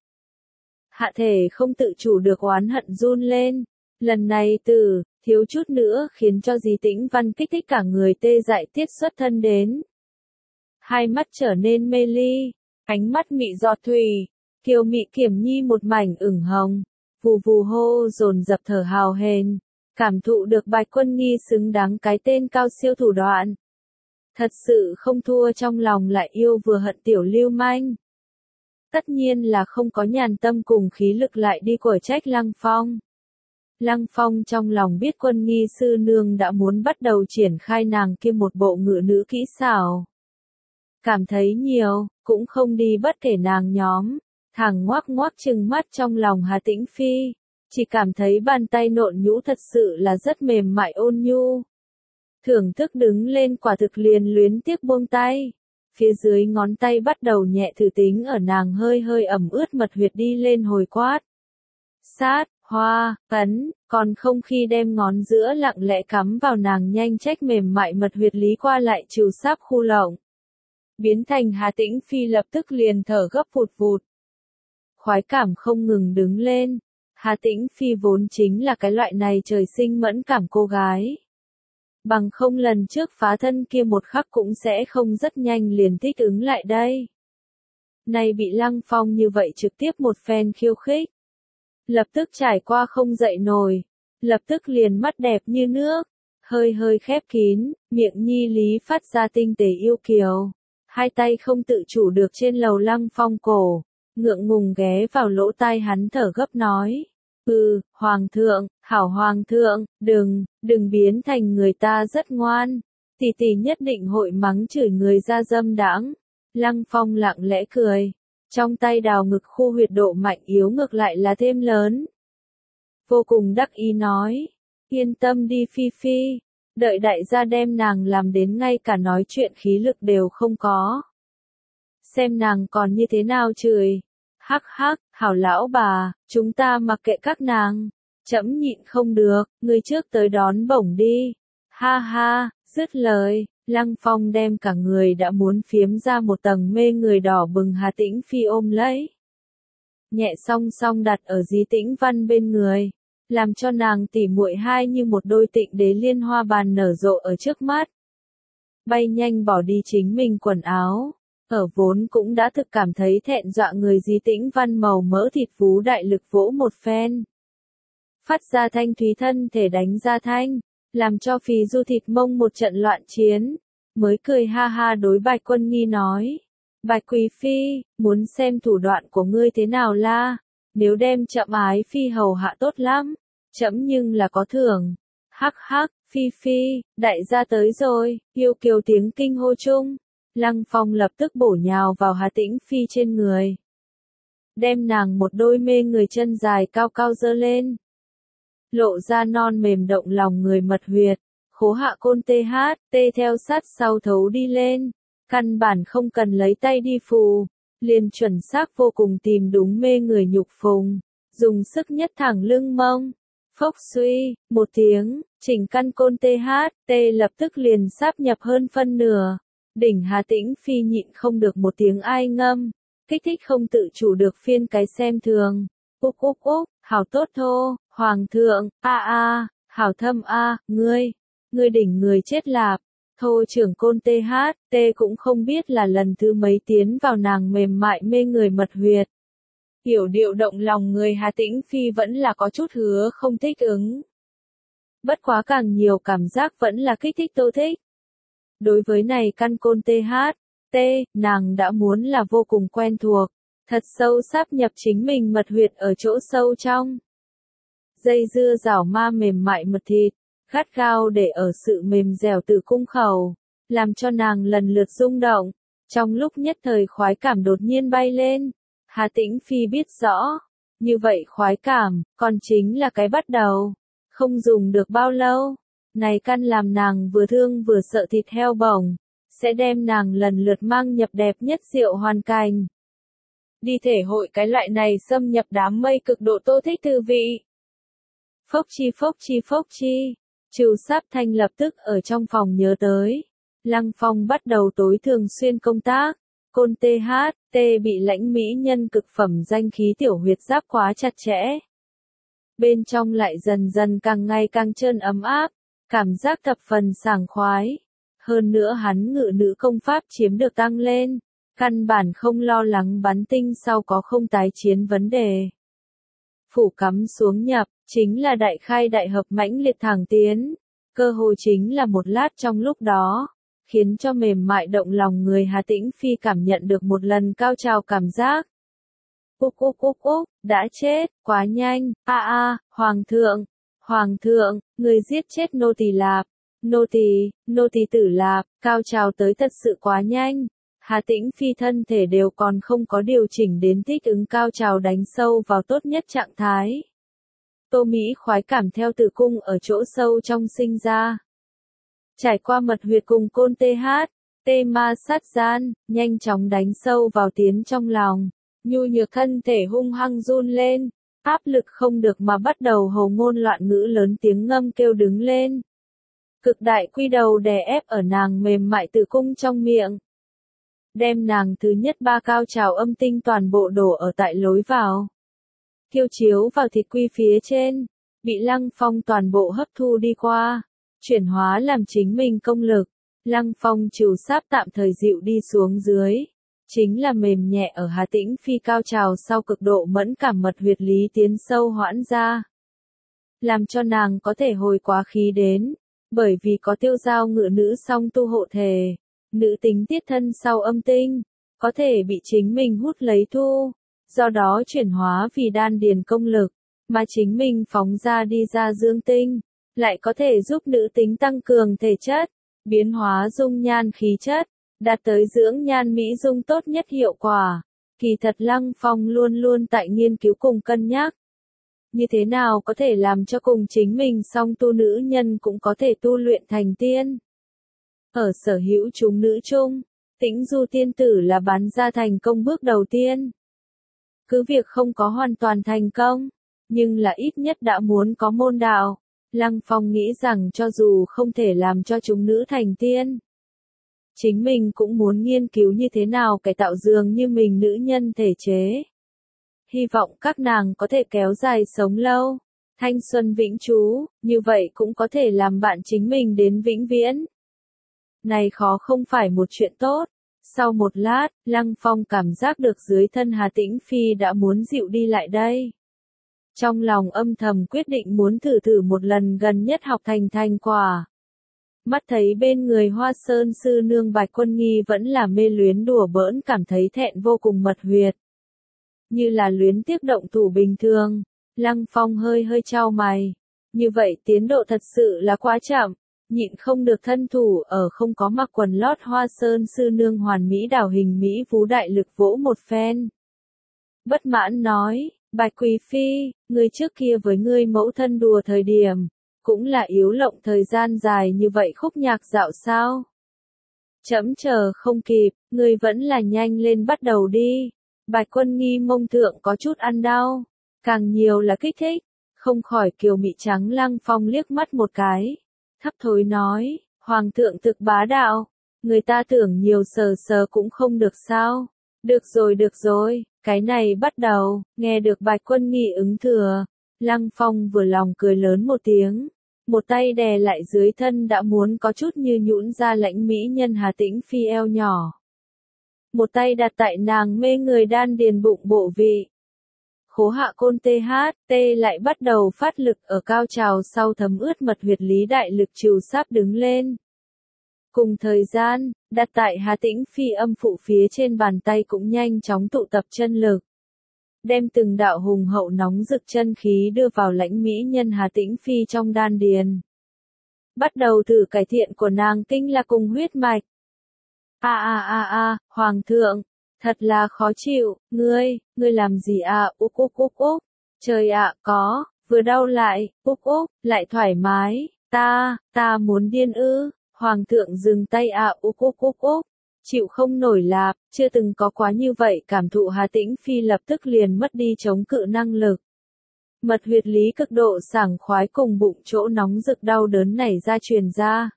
Hạ thể không tự chủ được oán hận run lên. Lần này thiếu chút nữa khiến cho Dí Tĩnh Văn kích thích cả người tê dại tiết xuất thân đến. Hai mắt trở nên mê ly, ánh mắt mị giọt thủy, kiều mị kiểm nhi một mảnh ửng hồng, vù vù hô dồn dập thở hào hển, cảm thụ được Bạch Quân Nghi xứng đáng cái tên cao siêu thủ đoạn. Thật sự không thua trong lòng lại yêu vừa hận tiểu lưu manh. Tất nhiên là không có nhàn tâm cùng khí lực lại đi quở trách Lăng Phong. Lăng Phong trong lòng biết Quân Nghi sư nương đã muốn bắt đầu triển khai nàng kia một bộ ngự nữ kỹ xảo. Cảm thấy nhiều, cũng không đi bất kể nàng nhóm, thẳng ngoác ngoác trừng mắt trong lòng Hà Tĩnh Phi, chỉ cảm thấy bàn tay nộn nhũ thật sự là rất mềm mại ôn nhu. Thưởng thức đứng lên quả thực liền luyến tiếc buông tay, phía dưới ngón tay bắt đầu nhẹ thử tính ở nàng hơi hơi ẩm ướt mật huyệt đi lên hồi quát. Sát, hoa, cấn, còn không khi đem ngón giữa lặng lẽ cắm vào nàng nhanh trách mềm mại mật huyệt lý qua lại trừ sáp khu lộng. Biến thành Hà Tĩnh Phi lập tức liền thở gấp phụt phụt. Khoái cảm không ngừng đứng lên. Hà Tĩnh Phi vốn chính là cái loại này trời sinh mẫn cảm cô gái. Bằng không lần trước phá thân kia một khắc cũng sẽ không rất nhanh liền thích ứng lại đây. Nay bị Lăng Phong như vậy trực tiếp một phen khiêu khích. Lập tức trải qua không dậy nổi. Lập tức liền mắt đẹp như nước. Hơi hơi khép kín, miệng nhi lý phát ra tinh tế yêu kiều. Hai tay không tự chủ được trên lầu Lăng Phong cổ, ngượng ngùng ghé vào lỗ tai hắn thở gấp nói. Hoàng thượng, hảo hoàng thượng, đừng biến thành người ta rất ngoan. Tỷ tỷ nhất định hội mắng chửi người ra dâm đãng. Lăng Phong lặng lẽ cười. Trong tay đào ngực khu huyệt độ mạnh yếu ngược lại là thêm lớn. Vô cùng đắc ý nói. Yên tâm đi Phi Phi. Đợi đại gia đem nàng làm đến ngay cả nói chuyện khí lực đều không có. Xem nàng còn như thế nào chửi. Hắc hắc, hảo lão bà, chúng ta mặc kệ các nàng. Trẫm nhịn không được, người trước tới đón bổng đi. Ha ha, dứt lời, Lăng Phong đem cả người đã muốn phiếm ra một tầng mê người đỏ bừng Hà Tĩnh Phi ôm lấy. Nhẹ song song đặt ở Dí Tĩnh Văn bên người. Làm cho nàng tỉ muội hai như một đôi tịnh đế liên hoa bàn nở rộ ở trước mắt. Bay nhanh bỏ đi chính mình quần áo, ở vốn cũng đã thực cảm thấy thẹn dọa người Dí Tĩnh Văn màu mỡ thịt vú đại lực vỗ một phen. Phát ra thanh thúy thân thể đánh ra thanh, làm cho Phì Du thịt mông một trận loạn chiến, mới cười ha ha đối Bạch Quân Nghi nói. Bạch Quý Phi, muốn xem thủ đoạn của ngươi thế nào la? Nếu đem chậm ái Phi hầu hạ tốt lắm, chậm nhưng là có thưởng. Hắc hắc, Phi Phi, đại gia tới rồi, yêu kiều tiếng kinh hô chung. Lăng Phong lập tức bổ nhào vào Hà Tĩnh Phi trên người. Đem nàng một đôi mê người chân dài cao cao dơ lên. Lộ ra non mềm động lòng người mật huyệt. Khố hạ côn tê theo sát sau thấu đi lên. Căn bản không cần lấy tay đi phù. Liền chuẩn xác vô cùng tìm đúng mê người nhục phùng. Dùng sức nhất thẳng lưng mông. Phốc suy, một tiếng, chỉnh căn côn tê lập tức liền sáp nhập hơn phân nửa. Đỉnh Hà Tĩnh Phi nhịn không được một tiếng ai ngâm. Kích thích không tự chủ được phiên cái xem thường. Úc, hảo tốt thô, hoàng thượng, hảo thâm ngươi đỉnh người chết lạp. Thô trưởng côn tê cũng không biết là lần thứ mấy tiến vào nàng mềm mại mê người mật huyệt. Hiểu điệu động lòng người Hà Tĩnh Phi vẫn là có chút hứa không thích ứng. Bất quá càng nhiều cảm giác vẫn là kích thích tô thích. Đối với này căn côn nàng đã muốn là vô cùng quen thuộc, thật sâu sáp nhập chính mình mật huyệt ở chỗ sâu trong. Dây dưa rảo ma mềm mại mật thịt, gắt gao để ở sự mềm dẻo từ cung khẩu, làm cho nàng lần lượt rung động, trong lúc nhất thời khoái cảm đột nhiên bay lên. Hà Tĩnh Phi biết rõ, như vậy khoái cảm, còn chính là cái bắt đầu, không dùng được bao lâu, này căn làm nàng vừa thương vừa sợ thịt heo bổng, sẽ đem nàng lần lượt mang nhập đẹp nhất diệu hoàn cảnh. Đi thể hội cái loại này xâm nhập đám mây cực độ tô thích thư vị. Phốc chi. Trừ Sáp Thanh lập tức ở trong phòng nhớ tới. Lăng Phong bắt đầu tối thường xuyên công tác. Côn THT bị lãnh mỹ nhân cực phẩm danh khí tiểu huyệt giáp khóa chặt chẽ. Bên trong lại dần dần càng ngày càng trơn ấm áp, cảm giác thập phần sảng khoái. Hơn nữa hắn ngự nữ công pháp chiếm được tăng lên, căn bản không lo lắng bắn tinh sau có không tái chiến vấn đề. Phủ cắm xuống nhập, chính là đại khai đại hợp mãnh liệt thẳng tiến. Cơ hội chính là một lát trong lúc đó, khiến cho mềm mại động lòng người Hà Tĩnh Phi cảm nhận được một lần cao trào cảm giác. Đã chết, quá nhanh, Hoàng thượng, người giết chết nô tỳ Lạp, nô tỳ tử Lạp, cao trào tới thật sự quá nhanh. Hà Tĩnh Phi thân thể đều còn không có điều chỉnh đến thích ứng cao trào đánh sâu vào tốt nhất trạng thái. Tô Mỹ khoái cảm theo tử cung ở chỗ sâu trong sinh ra. Trải qua mật huyệt cùng côn ma sát gian, nhanh chóng đánh sâu vào tiến trong lòng. Nhu nhược thân thể hung hăng run lên, áp lực không được mà bắt đầu hồ ngôn loạn ngữ lớn tiếng ngâm kêu đứng lên. Cực đại quy đầu đè ép ở nàng mềm mại tử cung trong miệng. Đem nàng thứ nhất ba cao trào âm tinh toàn bộ đổ ở tại lối vào. Thiêu chiếu vào thịt quy phía trên, bị Lăng Phong toàn bộ hấp thu đi qua, chuyển hóa làm chính mình công lực. Lăng Phong trừ Sáp tạm thời dịu đi xuống dưới, chính là mềm nhẹ ở Hà Tĩnh Phi cao trào sau cực độ mẫn cảm mật huyệt lý tiến sâu hoãn ra. Làm cho nàng có thể hồi quá khí đến, bởi vì có tiêu giao ngự nữ song tu hộ thể, nữ tính tiết thân sau âm tinh, có thể bị chính mình hút lấy thu, do đó chuyển hóa vì đan điền công lực, mà chính mình phóng ra đi ra dương tinh, lại có thể giúp nữ tính tăng cường thể chất, biến hóa dung nhan khí chất, đạt tới dưỡng nhan mỹ dung tốt nhất hiệu quả. Kỳ thật Lăng Phong luôn luôn tại nghiên cứu cùng cân nhắc. Như thế nào có thể làm cho cùng chính mình song tu nữ nhân cũng có thể tu luyện thành tiên. Ở sở hữu chúng nữ chung, Tĩnh Du tiên tử là bắn ra thành công bước đầu tiên. Cứ việc không có hoàn toàn thành công, nhưng là ít nhất đã muốn có môn đạo. Lăng Phong nghĩ rằng cho dù không thể làm cho chúng nữ thành tiên, chính mình cũng muốn nghiên cứu như thế nào cải tạo dường như mình nữ nhân thể chế. Hy vọng các nàng có thể kéo dài sống lâu, thanh xuân vĩnh trú, như vậy cũng có thể làm bạn chính mình đến vĩnh viễn. Này khó không phải một chuyện tốt. Sau một lát, Lăng Phong cảm giác được dưới thân Hà Tĩnh Phi đã muốn dịu đi lại đây. Trong lòng âm thầm quyết định muốn thử một lần gần nhất học thành quả. Mắt thấy bên người Hoa Sơn sư nương Bạch Quân Nghi vẫn là mê luyến đùa bỡn cảm thấy thẹn vô cùng mật huyệt. Như là luyến tiếc động thủ bình thường, Lăng Phong hơi chau mày. Như vậy tiến độ thật sự là quá chậm, nhịn không được thân thủ ở không có mặc quần lót Hoa Sơn sư nương hoàn mỹ đảo hình mỹ vú đại lực vỗ một phen. Bất mãn nói, Bạch Quý Phi, người trước kia với ngươi mẫu thân đùa thời điểm, cũng là yếu lộng thời gian dài như vậy khúc nhạc dạo sao? Chẫm chờ không kịp, ngươi vẫn là nhanh lên bắt đầu đi. Bạch Quân Nghi mông thượng có chút ăn đau, càng nhiều là kích thích, không khỏi kiều mị trắng Lăng Phong liếc mắt một cái, thấp thối nói, Hoàng thượng thực bá đạo, người ta tưởng nhiều sờ cũng không được sao? Được rồi, cái này bắt đầu. Nghe được Bạch Quân Nghi ứng thừa, Lăng Phong vừa lòng cười lớn một tiếng, một tay đè lại dưới thân đã muốn có chút như nhũn ra lãnh mỹ nhân Hà Tĩnh Phi eo nhỏ. Một tay đặt tại nàng mê người đan điền bụng bộ vị. Khố hạ côn THT lại bắt đầu phát lực ở cao trào sau thấm ướt mật huyệt lý đại lực trừ Sáp đứng lên. Cùng thời gian, đặt tại Hà Tĩnh Phi âm phụ phía trên bàn tay cũng nhanh chóng tụ tập chân lực. Đem từng đạo hùng hậu nóng rực chân khí đưa vào lãnh mỹ nhân Hà Tĩnh Phi trong đan điền. Bắt đầu thử cải thiện của nàng kinh là cùng huyết mạch. Hoàng thượng, thật là khó chịu, ngươi làm gì úp. Trời có, vừa đau lại, lại thoải mái, ta muốn điên ư. Hoàng thượng dừng tay úp. Chịu không nổi Lạp, chưa từng có quá như vậy cảm thụ Hà Tĩnh Phi lập tức liền mất đi chống cự năng lực. Mật huyệt lý cực độ sảng khoái cùng bụng chỗ nóng rực đau đớn nảy ra truyền ra.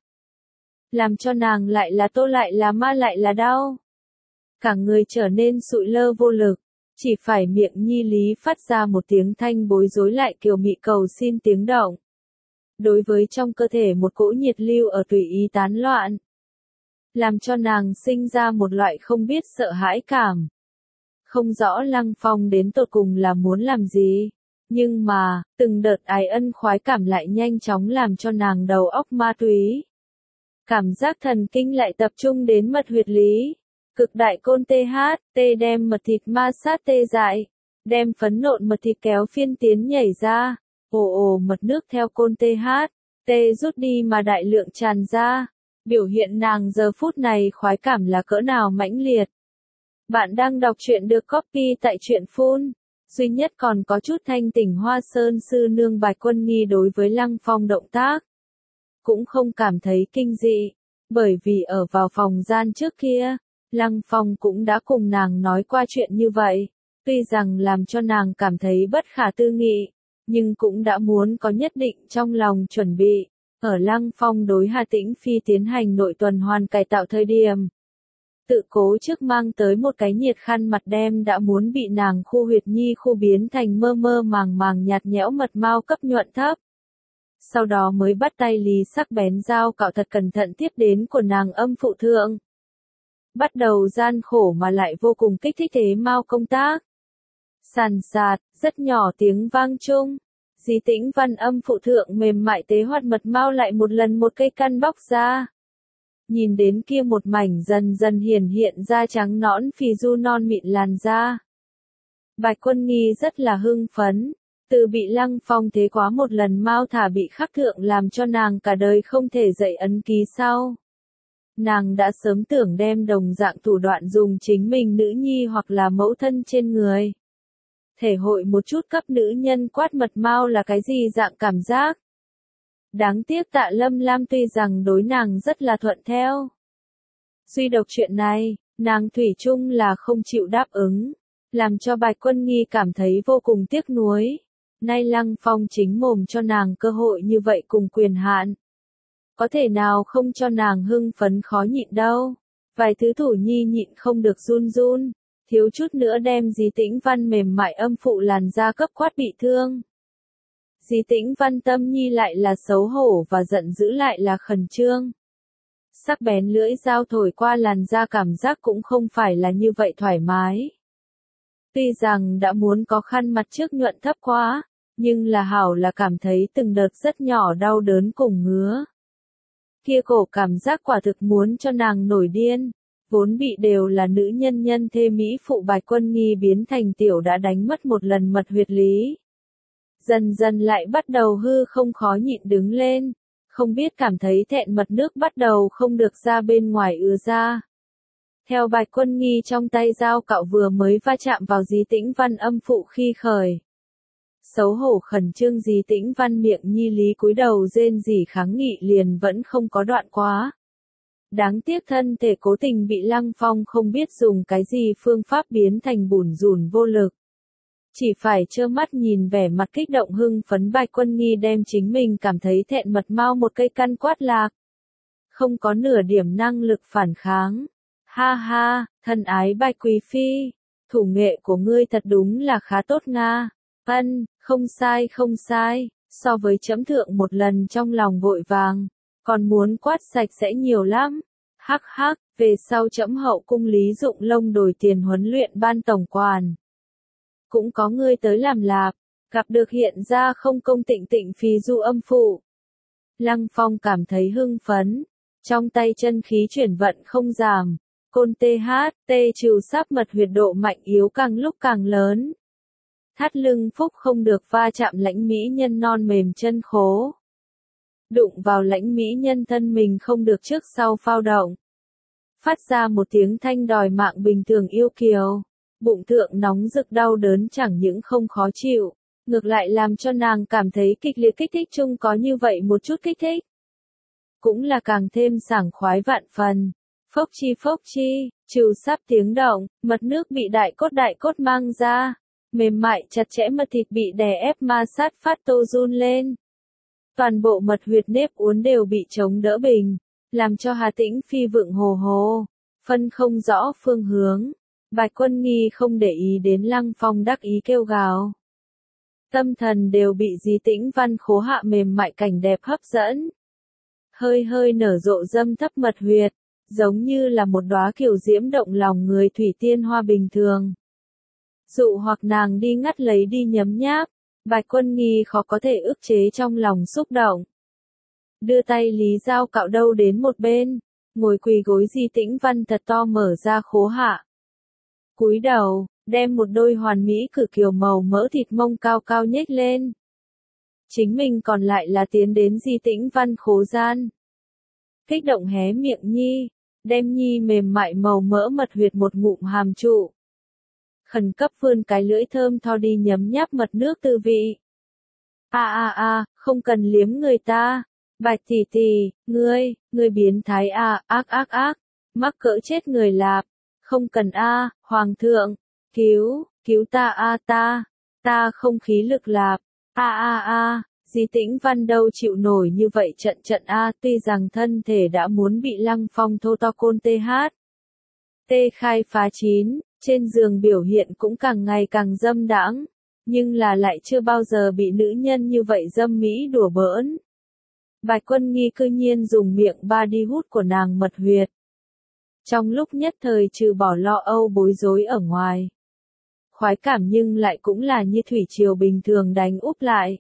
Làm cho nàng lại là tô lại là ma lại là đau. Cả người trở nên sụi lơ vô lực, chỉ phải miệng nhi lý phát ra một tiếng thanh bối rối lại kiều mị cầu xin tiếng động. Đối với trong cơ thể một cỗ nhiệt lưu ở tùy ý tán loạn, làm cho nàng sinh ra một loại không biết sợ hãi cảm. Không rõ Lăng Phong đến tột cùng là muốn làm gì, nhưng mà, từng đợt ái ân khoái cảm lại nhanh chóng làm cho nàng đầu óc ma túy. Cảm giác thần kinh lại tập trung đến mật huyệt lý. Cực đại côn TH, đem mật thịt ma sát tê dại, đem phấn nộn mật thịt kéo phiên tiến nhảy ra, ồ mật nước theo côn TH, rút đi mà đại lượng tràn ra, biểu hiện nàng giờ phút này khoái cảm là cỡ nào mãnh liệt. Bạn đang đọc truyện được copy tại truyện phun, duy nhất còn có chút thanh tỉnh Hoa Sơn sư nương Bạch Quân Nghi đối với Lăng Phong động tác, cũng không cảm thấy kinh dị, bởi vì ở vào phòng gian trước kia, Lăng Phong cũng đã cùng nàng nói qua chuyện như vậy, tuy rằng làm cho nàng cảm thấy bất khả tư nghị, nhưng cũng đã muốn có nhất định trong lòng chuẩn bị, ở Lăng Phong đối Hà Tĩnh Phi tiến hành nội tuần hoàn cải tạo thời điểm. Tự cố trước mang tới một cái nhiệt khăn mặt đem đã muốn bị nàng khu huyệt nhi khu biến thành mơ mơ màng màng nhạt nhẽo mật mau cấp nhuận thấp. Sau đó mới bắt tay lý sắc bén dao cạo thật cẩn thận tiếp đến của nàng âm phụ thượng. Bắt đầu gian khổ mà lại vô cùng kích thích thế mau công tác. Sàn sạt, rất nhỏ tiếng vang chung. Di Tĩnh Văn âm phụ thượng mềm mại tế hoạt mật mau lại một lần một cây căn bóc ra. Nhìn đến kia một mảnh dần dần hiển hiện ra trắng nõn phì du non mịn làn da. Bạch Quân Nghi rất là hưng phấn, từ bị Lăng Phong thế quá một lần mau thả bị khắc thượng làm cho nàng cả đời không thể dậy ấn ký sau. Nàng đã sớm tưởng đem đồng dạng thủ đoạn dùng chính mình nữ nhi hoặc là mẫu thân trên người. Thể hội một chút cấp nữ nhân quát mật mau là cái gì dạng cảm giác. Đáng tiếc Tạ Lâm Lam tuy rằng đối nàng rất là thuận theo. Duy độc chuyện này, nàng thủy chung là không chịu đáp ứng, làm cho Bạch Quân Nghi cảm thấy vô cùng tiếc nuối. Nay Lăng Phong chính mồm cho nàng cơ hội như vậy cùng quyền hạn. Có thể nào không cho nàng hưng phấn khó nhịn đâu. Vài thứ thủ nhi nhịn không được run run, thiếu chút nữa đem Di Tĩnh Văn mềm mại âm phụ làn da cấp quát bị thương. Di Tĩnh Văn tâm nhi lại là xấu hổ và giận dữ lại là khẩn trương. Sắc bén lưỡi dao thổi qua làn da cảm giác cũng không phải là như vậy thoải mái. Tuy rằng đã muốn có khăn mặt trước nhuận thấp quá, nhưng là hảo là cảm thấy từng đợt rất nhỏ đau đớn cùng ngứa. Kia cổ cảm giác quả thực muốn cho nàng nổi điên, vốn bị đều là nữ nhân nhân thê mỹ phụ Bạch Quân Nghi biến thành tiểu đã đánh mất một lần mật huyệt lý. Dần dần lại bắt đầu hư không khó nhịn đứng lên, không biết cảm thấy thẹn mật nước bắt đầu không được ra bên ngoài ứa ra. Theo Bạch Quân Nghi trong tay dao cạo vừa mới va chạm vào Di Tĩnh Văn âm phụ khi khởi. Xấu hổ khẩn trương Di Tĩnh Văn miệng nhi lý cúi đầu rên rỉ kháng nghị liền vẫn không có đoạn quá. Đáng tiếc thân thể cố tình bị Lăng Phong không biết dùng cái gì phương pháp biến thành bủn rủn vô lực. Chỉ phải trơ mắt nhìn vẻ mặt kích động hưng phấn Bạch Quân Nghi đem chính mình cảm thấy thẹn mật mau một cây căn quát lạc. Không có nửa điểm năng lực phản kháng. Ha ha, thân ái Bạch Quý Phi, thủ nghệ của ngươi thật đúng là khá tốt nga. Không sai không sai, so với chấm thượng một lần trong lòng vội vàng, còn muốn quát sạch sẽ nhiều lắm. Hắc hắc, về sau chấm hậu cung Lý Dụng Lông đổi tiền huấn luyện ban tổng quản. Cũng có ngươi tới làm lạp, gặp được hiện ra không công tịnh tịnh phì du âm phụ. Lăng Phong cảm thấy hưng phấn, trong tay chân khí chuyển vận không giảm, côn TH, trừ sáp mật huyệt độ mạnh yếu càng lúc càng lớn. Thắt lưng phúc không được va chạm lãnh mỹ nhân non mềm chân khố. Đụng vào lãnh mỹ nhân thân mình không được trước sau phao động. Phát ra một tiếng thanh đòi mạng bình thường yêu kiều. Bụng thượng nóng rực đau đớn chẳng những không khó chịu, ngược lại làm cho nàng cảm thấy kịch liệt kích thích chung có như vậy một chút kích thích. Cũng là càng thêm sảng khoái vạn phần. Phốc chi, trừ sắp tiếng động, mật nước bị đại cốt mang ra. mềm mại chặt chẽ mật thịt bị đè ép ma sát phát tô run lên. Toàn bộ mật huyệt nếp uốn đều bị chống đỡ bình, làm cho Hà Tĩnh Phi vượng hồ hồ, phân không rõ phương hướng. Bạch Quân Nghi không để ý đến Lăng Phong đắc ý kêu gào. Tâm thần đều bị Di Tĩnh Văn khố hạ mềm mại cảnh đẹp hấp dẫn. Hơi hơi nở rộ dâm thấp mật huyệt, giống như là một đóa kiều diễm động lòng người thủy tiên hoa bình thường. Dụ hoặc nàng đi ngắt lấy đi nhấm nháp, Bạch Quân Nghi khó có thể ức chế trong lòng xúc động. Đưa tay Lý Dao cạo đâu đến một bên, ngồi quỳ gối Di Tĩnh Văn thật to mở ra khố hạ. Cúi đầu, đem một đôi hoàn mỹ cử kiều màu mỡ thịt mông cao cao nhếch lên. Chính mình còn lại là tiến đến Di Tĩnh Văn khố gian. Kích động hé miệng nhi, đem nhi mềm mại màu mỡ mật huyệt một ngụm hàm trụ. Khẩn cấp vươn cái lưỡi thơm tho đi nhấm nháp mật nước tư vị. Không cần liếm người ta. Bạch tỷ tỷ, ngươi biến thái ác, mắc cỡ chết người lạp. Không cần hoàng thượng, cứu ta ta không khí lực lạp. Di Tĩnh Văn đâu chịu nổi như vậy trận tuy rằng thân thể đã muốn bị Lăng Phong thô to côn tê khai phá chín, trên giường biểu hiện cũng càng ngày càng dâm đãng, nhưng là lại chưa bao giờ bị nữ nhân như vậy dâm mỹ đùa bỡn. Bạch Quân Nghi cư nhiên dùng miệng ba đi hút của nàng mật huyệt. Trong lúc nhất thời trừ bỏ lo âu bối rối ở ngoài. Khoái cảm nhưng lại cũng là như thủy triều bình thường đánh úp lại.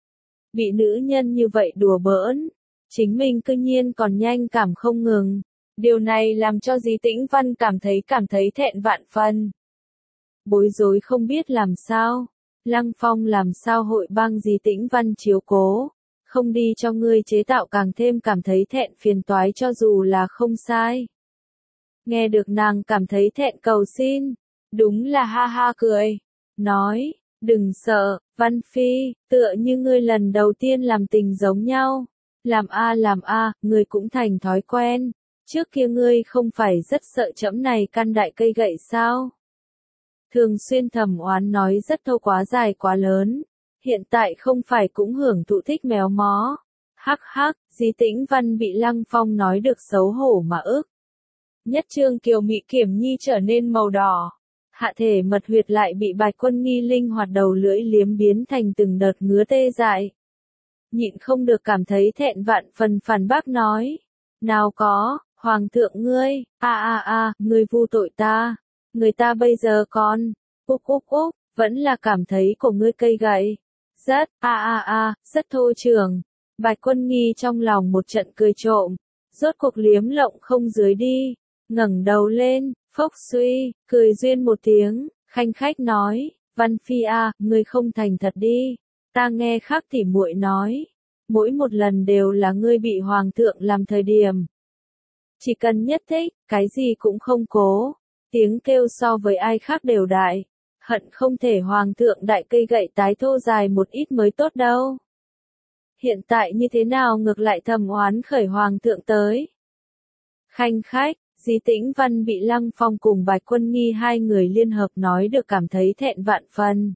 Bị nữ nhân như vậy đùa bỡn, chính mình cư nhiên còn nhanh cảm không ngừng. Điều này làm cho Di Tĩnh Văn cảm thấy thẹn vạn phần. Bối rối không biết làm sao. Lăng Phong làm sao hội bang Di Tĩnh Văn chiếu cố. Không đi cho ngươi chế tạo càng thêm cảm thấy thẹn phiền toái cho dù là không sai. Nghe được nàng cảm thấy thẹn cầu xin. Đúng là ha ha cười. Nói, đừng sợ, Văn Phi, tựa như ngươi lần đầu tiên làm tình giống nhau. Làm ngươi cũng thành thói quen. Trước kia ngươi không phải rất sợ trẫm này căn đại cây gậy sao? Thường xuyên thầm oán nói rất thô quá dài quá lớn. Hiện tại không phải cũng hưởng thụ thích méo mó. Hắc, Di Tĩnh Văn bị Lăng Phong nói được xấu hổ mà ức. Nhất trương kiều mị kiểm nhi trở nên màu đỏ. Hạ thể mật huyệt lại bị Bạch Quân Nghi linh hoạt đầu lưỡi liếm biến thành từng đợt ngứa tê dại. Nhịn không được cảm thấy thẹn vạn phần phản bác nói. Nào có, Hoàng thượng ngươi, ngươi vu tội ta. Người ta bây giờ còn, vẫn là cảm thấy của ngươi cây gậy. Rất, rất thô trường. Bạch Quân Nghi trong lòng một trận cười trộm. Rốt cuộc liếm lộng không dưới đi. Ngẩng đầu lên, phốc suy, cười duyên một tiếng, khanh khách nói. Văn Phi ngươi không thành thật đi. Ta nghe khác tỉ muội nói. Mỗi một lần đều là ngươi bị Hoàng thượng làm thời điểm. Chỉ cần nhất thích, cái gì cũng không cố. Tiếng kêu so với ai khác đều đại. Hận không thể Hoàng thượng đại cây gậy tái thô dài một ít mới tốt đâu. Hiện tại như thế nào ngược lại thầm oán khởi Hoàng thượng tới. Khanh khách, Di Tĩnh Văn bị Lăng Phong cùng Bạch Quân Nghi hai người liên hợp nói được cảm thấy thẹn vạn phần.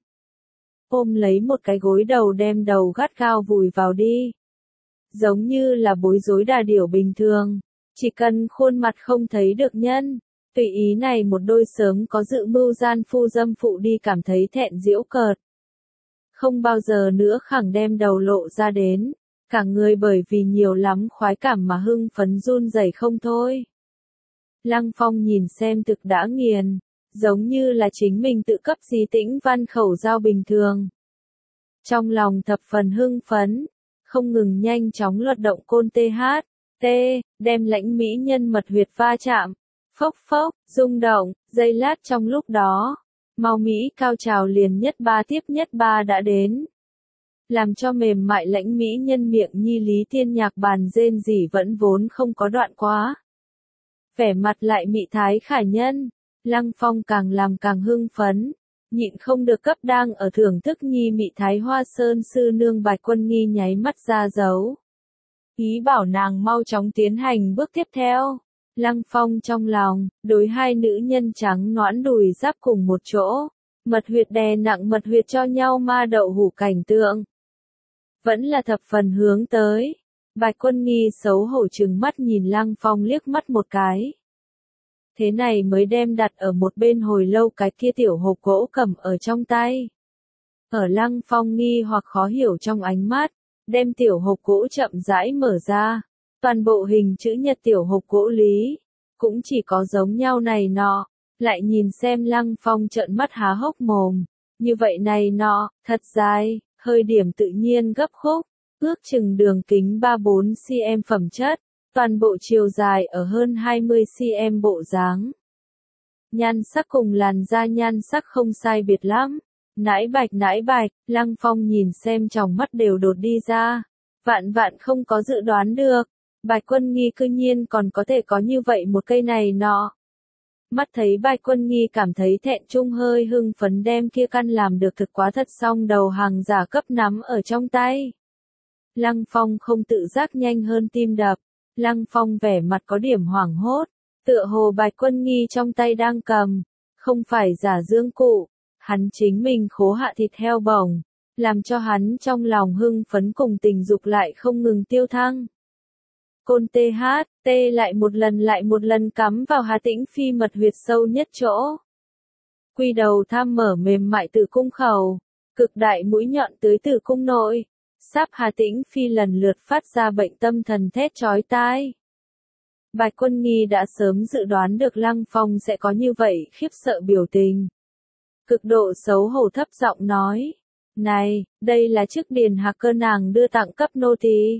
Ôm lấy một cái gối đầu đem đầu gắt gao vùi vào đi. Giống như là bối rối đà điểu bình thường. Chỉ cần khuôn mặt không thấy được nhân, tùy ý này một đôi sớm có dự mưu gian phu dâm phụ đi cảm thấy thẹn giễu cợt. Không bao giờ nữa khẳng đem đầu lộ ra đến, cả người bởi vì nhiều lắm khoái cảm mà hưng phấn run rẩy không thôi. Lăng Phong nhìn xem thực đã nghiền, giống như là chính mình tự cấp Di Tĩnh Văn khẩu giao bình thường. Trong lòng thập phần hưng phấn, không ngừng nhanh chóng luật động côn đem lãnh mỹ nhân mật huyệt va chạm, phốc, rung động, giây lát trong lúc đó, mau mỹ cao trào liền nhất ba đã đến. Làm cho mềm mại lãnh mỹ nhân miệng nhi Lý Thiên Nhạc bàn rên rỉ vẫn vốn không có đoạn quá. Vẻ mặt lại mị thái khả nhân, Lăng Phong càng làm càng hưng phấn, nhịn không được cấp đang ở thưởng thức nhi mị thái hoa sơn sư nương Bạch Quân Nghi nháy mắt ra dấu. Ý bảo nàng mau chóng tiến hành bước tiếp theo. Lăng Phong trong lòng, đối hai nữ nhân trắng nõn đùi giáp cùng một chỗ, Mật huyệt đè nặng mật huyệt cho nhau ma đậu hủ cảnh tượng. Vẫn là thập phần hướng tới. Bạch Quân Nghi xấu hổ trừng mắt nhìn Lăng Phong liếc mắt một cái. Thế này mới đem đặt ở một bên hồi lâu cái kia tiểu hộp gỗ cầm ở trong tay. Ở Lăng Phong nghi hoặc khó hiểu trong ánh mắt, đem tiểu hộp gỗ chậm rãi mở ra. Toàn bộ hình chữ nhật tiểu hộp gỗ lý, cũng chỉ có giống nhau này nọ. Lại nhìn xem Lăng Phong trợn mắt há hốc mồm. Như vậy này nọ, thật dài, hơi điểm tự nhiên gấp khúc. Ước chừng đường kính 3-4 cm phẩm chất, toàn bộ chiều dài ở hơn 20 cm bộ dáng. Nhan sắc cùng làn da nhan sắc không sai biệt lắm. Nãi bạch, Lăng Phong nhìn xem tròng mắt đều đột đi ra. Vạn vạn không có dự đoán được. Bạch Quân Nghi cư nhiên còn có thể có như vậy một cây này nọ. Mắt thấy Bạch Quân Nghi cảm thấy thẹn chung hơi hưng phấn đem kia căn làm được thực quá thật xong đầu hàng giả cấp nắm ở trong tay. Lăng Phong không tự giác nhanh hơn tim đập. Lăng Phong vẻ mặt có điểm hoảng hốt. Tựa hồ Bạch Quân Nghi trong tay đang cầm. Không phải giả dương cụ. Hắn chính mình khố hạ thịt heo bổng. Làm cho hắn trong lòng hưng phấn cùng tình dục lại không ngừng tiêu thăng. Côn THT lại một lần cắm vào Hà Tĩnh Phi mật huyệt sâu nhất chỗ. Quy đầu tham mở mềm mại tử cung khẩu. Cực đại mũi nhọn tới tử cung nội. Sắp Hà Tĩnh Phi lần lượt phát ra bệnh tâm thần thét chói tai. Bạch Quân Nghi đã sớm dự đoán được Lăng Phong sẽ có như vậy khiếp sợ biểu tình. Cực độ xấu hổ thấp giọng nói. Này, đây là chức điền hạc cơ nàng đưa tặng cấp nô tỳ.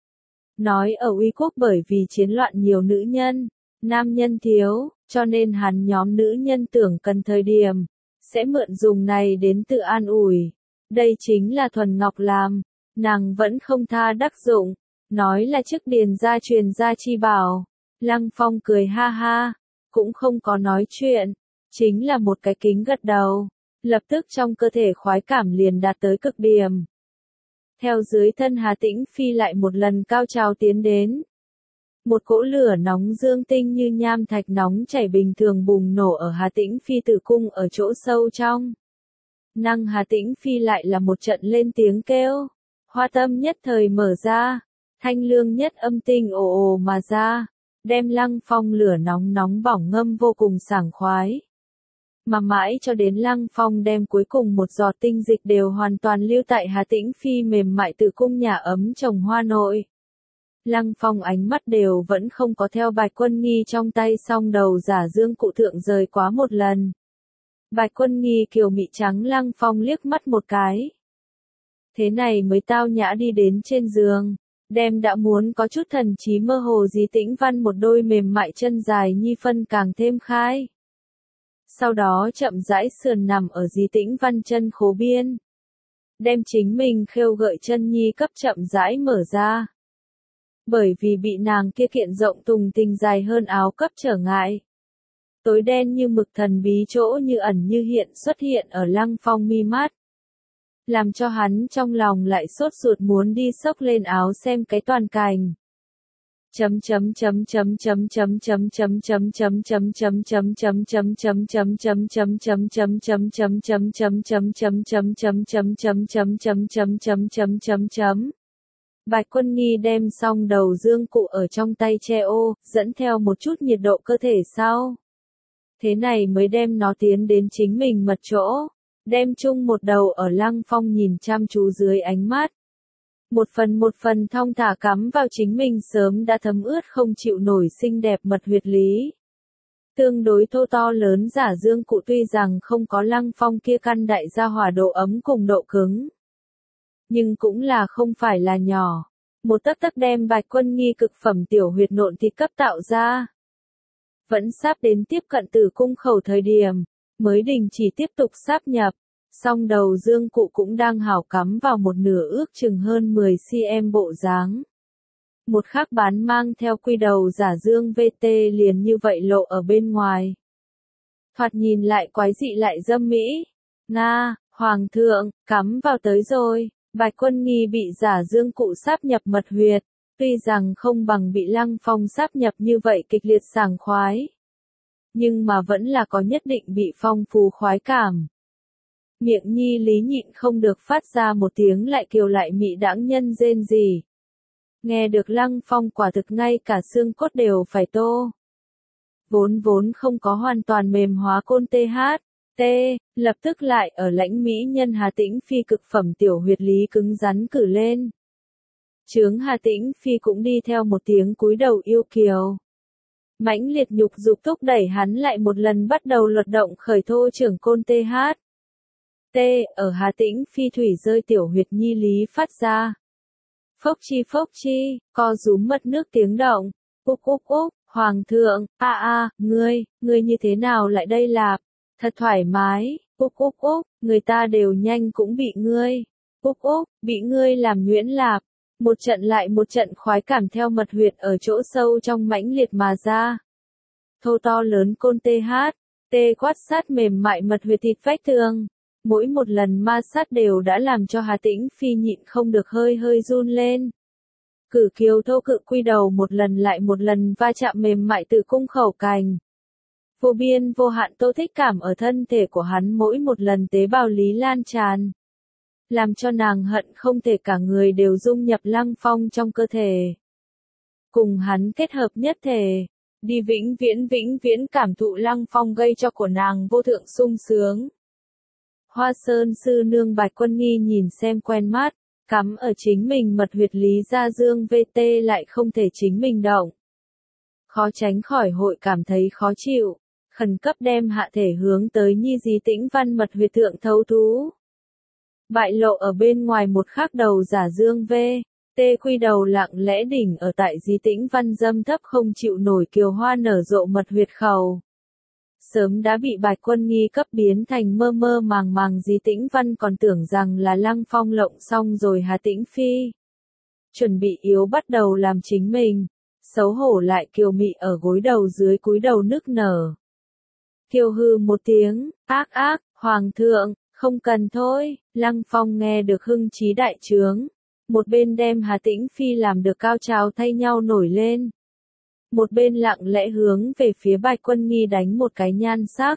Nói ở Uy Quốc bởi vì chiến loạn nhiều nữ nhân, nam nhân thiếu, cho nên hắn nhóm nữ nhân tưởng cần thời điểm, sẽ mượn dùng này đến tự an ủi. Đây chính là thuần ngọc làm, nàng vẫn không tha đắc dụng, nói là chức điền gia truyền gia chi bảo. Lăng Phong cười ha ha, cũng không có nói chuyện, chính là một cái kính gật đầu, lập tức trong cơ thể khoái cảm liền đạt tới cực điểm. Theo dưới thân Hà Tĩnh Phi lại một lần cao trào tiến đến. Một cỗ lửa nóng dương tinh như nham thạch nóng chảy bình thường bùng nổ ở Hà Tĩnh Phi tử cung ở chỗ sâu trong. Năng Hà Tĩnh Phi lại là một trận lên tiếng kêu. Hoa tâm nhất thời mở ra. Thanh lương nhất âm tinh ồ ồ mà ra. Đem Lăng Phong lửa nóng nóng bỏng ngâm vô cùng sảng khoái. Mà mãi cho đến Lăng Phong đem cuối cùng một giọt tinh dịch đều hoàn toàn lưu tại Hà Tĩnh Phi mềm mại tử cung nhà ấm trồng hoa nội. Lăng Phong ánh mắt đều vẫn không có theo Bạch Quân Nghi trong tay song đầu giả dương cụ thượng rời quá một lần. Bạch Quân Nghi kiều mị trắng Lăng Phong liếc mắt một cái. Thế này mới tao nhã đi đến trên giường, đem đã muốn có chút thần trí mơ hồ Dí Tĩnh Văn một đôi mềm mại chân dài nhi phân càng thêm khai. Sau đó chậm rãi sườn nằm ở Dí Tĩnh Văn chân khố biên. Đem chính mình khêu gợi chân nhi cấp chậm rãi mở ra. Bởi vì bị nàng kia kiện rộng tùng tình dài hơn áo cấp trở ngại. Tối đen như mực thần bí chỗ như ẩn như hiện xuất hiện ở Lăng Phong mi mắt. Làm cho hắn trong lòng lại sốt ruột muốn đi xốc lên áo xem cái toàn cảnh. Bạch Quân Nghi đem xong đầu dương cụ ở trong tay che ô, dẫn theo một chút nhiệt độ cơ thể sau. Thế này mới đem nó tiến đến chính mình mật chỗ, đem chung một đầu ở Lăng Phong nhìn chăm chú dưới ánh mắt. Một phần thong thả cắm vào chính mình sớm đã thấm ướt không chịu nổi xinh đẹp mật huyệt lý. Tương đối thô to lớn giả dương cụ tuy rằng không có Lăng Phong kia căn đại gia hỏa độ ấm cùng độ cứng. Nhưng cũng là không phải là nhỏ. Một tấc tấc đem Bạch Quân Nghi cực phẩm tiểu huyệt nộn thịt cấp tạo ra. Vẫn sắp đến tiếp cận tử cung khẩu thời điểm, mới đình chỉ tiếp tục sáp nhập. Song đầu dương cụ cũng đang hảo cắm vào một nửa ước chừng hơn 10 cm bộ dáng. Một khắc bán mang theo quy đầu giả dương VT liền như vậy lộ ở bên ngoài. Thoạt nhìn lại quái dị lại dâm mỹ. Nga, Hoàng thượng, cắm vào tới rồi. Bạch Quân Nghi bị giả dương cụ sáp nhập mật huyệt. Tuy rằng không bằng bị Lăng Phong sáp nhập như vậy kịch liệt sảng khoái. Nhưng mà vẫn là có nhất định bị phong phú khoái cảm. Miệng Nhi Lý nhịn không được phát ra một tiếng lại kiều lại mị đãng nhân rên rỉ. Nghe được Lăng Phong quả thực ngay cả xương cốt đều phải tô. Vốn không có hoàn toàn mềm hóa côn THT, lập tức lại ở lãnh mỹ nhân Hà Tĩnh Phi cực phẩm tiểu huyệt lý cứng rắn cử lên. Chướng Hà Tĩnh Phi cũng đi theo một tiếng cúi đầu yêu kiều. Mãnh liệt nhục dục thúc đẩy hắn lại một lần bắt đầu luật động khởi thô trưởng côn THT, ở Hà Tĩnh Phi thủy rơi tiểu huyệt nhi lý phát ra. Phốc chi, co rúm mất nước tiếng động. Úc, hoàng thượng, ngươi như thế nào lại đây lạp? Thật thoải mái. Úc, người ta đều nhanh cũng bị ngươi. Úc, bị ngươi làm nhuyễn lạp. Một trận lại một trận khoái cảm theo mật huyệt ở chỗ sâu trong mãnh liệt mà ra. Thô to lớn côn THT quát sát mềm mại mật huyệt thịt vách tường. Mỗi một lần ma sát đều đã làm cho Hà Tĩnh Phi nhịn không được hơi run lên. Cử kiều thô cự quy đầu một lần lại một lần va chạm mềm mại từ cung khẩu cành. Vô biên vô hạn tô thích cảm ở thân thể của hắn mỗi một lần tế bào lý lan tràn. Làm cho nàng hận không thể cả người đều dung nhập Lăng Phong trong cơ thể. Cùng hắn kết hợp nhất thể, đi vĩnh viễn cảm thụ Lăng Phong gây cho của nàng vô thượng sung sướng. Hoa Sơn sư nương Bạch Quân Nghi nhìn xem quen mắt, cắm ở chính mình mật huyệt lý gia dương VT lại không thể chính mình động. Khó tránh khỏi hội cảm thấy khó chịu, khẩn cấp đem hạ thể hướng tới Nhi Di Tĩnh Văn mật huyệt thượng thấu thú. Bại lộ ở bên ngoài một khắc đầu giả dương VT quy đầu lặng lẽ đỉnh ở tại Di Tĩnh Văn dâm thấp không chịu nổi kiều hoa nở rộ mật huyệt khẩu. Sớm đã bị Bạch Quân Nghi cấp biến thành mơ màng Di Tĩnh Văn còn tưởng rằng là Lăng Phong lộng xong rồi Hà Tĩnh Phi. Chuẩn bị yếu bắt đầu làm chính mình, xấu hổ lại kiều mị ở gối đầu dưới cúi đầu nức nở. Kiều hư một tiếng, ác, hoàng thượng, không cần thôi, Lăng Phong nghe được hưng trí đại trướng. Một bên đem Hà Tĩnh Phi làm được cao trào thay nhau nổi lên. Một bên lặng lẽ hướng về phía Bạch Quân Nghi đánh một cái nhan sắc.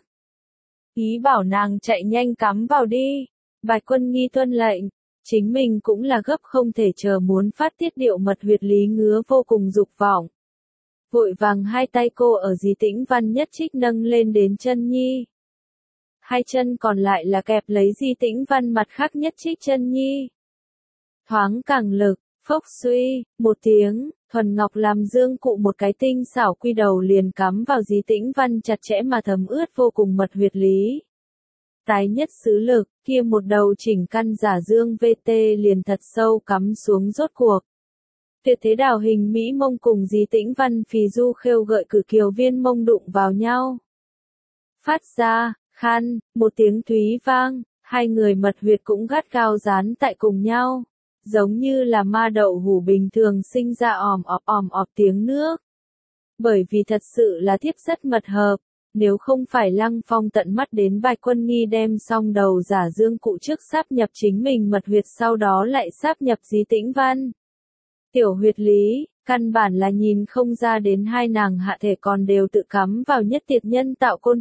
Ý bảo nàng chạy nhanh cắm vào đi. Bạch Quân Nghi tuân lệnh, chính mình cũng là gấp không thể chờ muốn phát tiết điệu mật huyệt lý ngứa vô cùng dục vọng. Vội vàng hai tay cô ở Di Tĩnh Văn nhất trích nâng lên đến chân nhi. Hai chân còn lại là kẹp lấy Di Tĩnh Văn mặt khác nhất trích chân nhi. Thoáng càng lực, phốc suy, một tiếng, thuần ngọc làm dương cụ một cái tinh xảo quy đầu liền cắm vào Di Tĩnh Văn chặt chẽ mà thấm ướt vô cùng mật huyệt lý. Tái nhất xứ lực, kia một đầu chỉnh căn giả dương VT liền thật sâu cắm xuống rốt cuộc. Tuyệt thế đào hình Mỹ mông cùng Di Tĩnh Văn phì du khêu gợi cử kiều viên mông đụng vào nhau. Phát ra, khan, một tiếng thúy vang, hai người mật huyệt cũng gắt gao dán tại cùng nhau. Giống như là ma đậu hủ bình thường sinh ra òm ọp tiếng nước. Bởi vì thật sự là thiếp rất mật hợp, nếu không phải Lăng Phong tận mắt đến Bạch Quân Nghi đem xong đầu giả dương cụ trước sáp nhập chính mình mật huyệt sau đó lại sáp nhập Di Tĩnh Văn. Tiểu huyệt lý, căn bản là nhìn không ra đến hai nàng hạ thể còn đều tự cắm vào nhất tiệt nhân tạo côn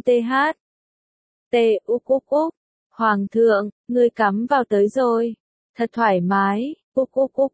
TH. Úc, hoàng thượng, ngươi cắm vào tới rồi. Thật thoải mái, Úc,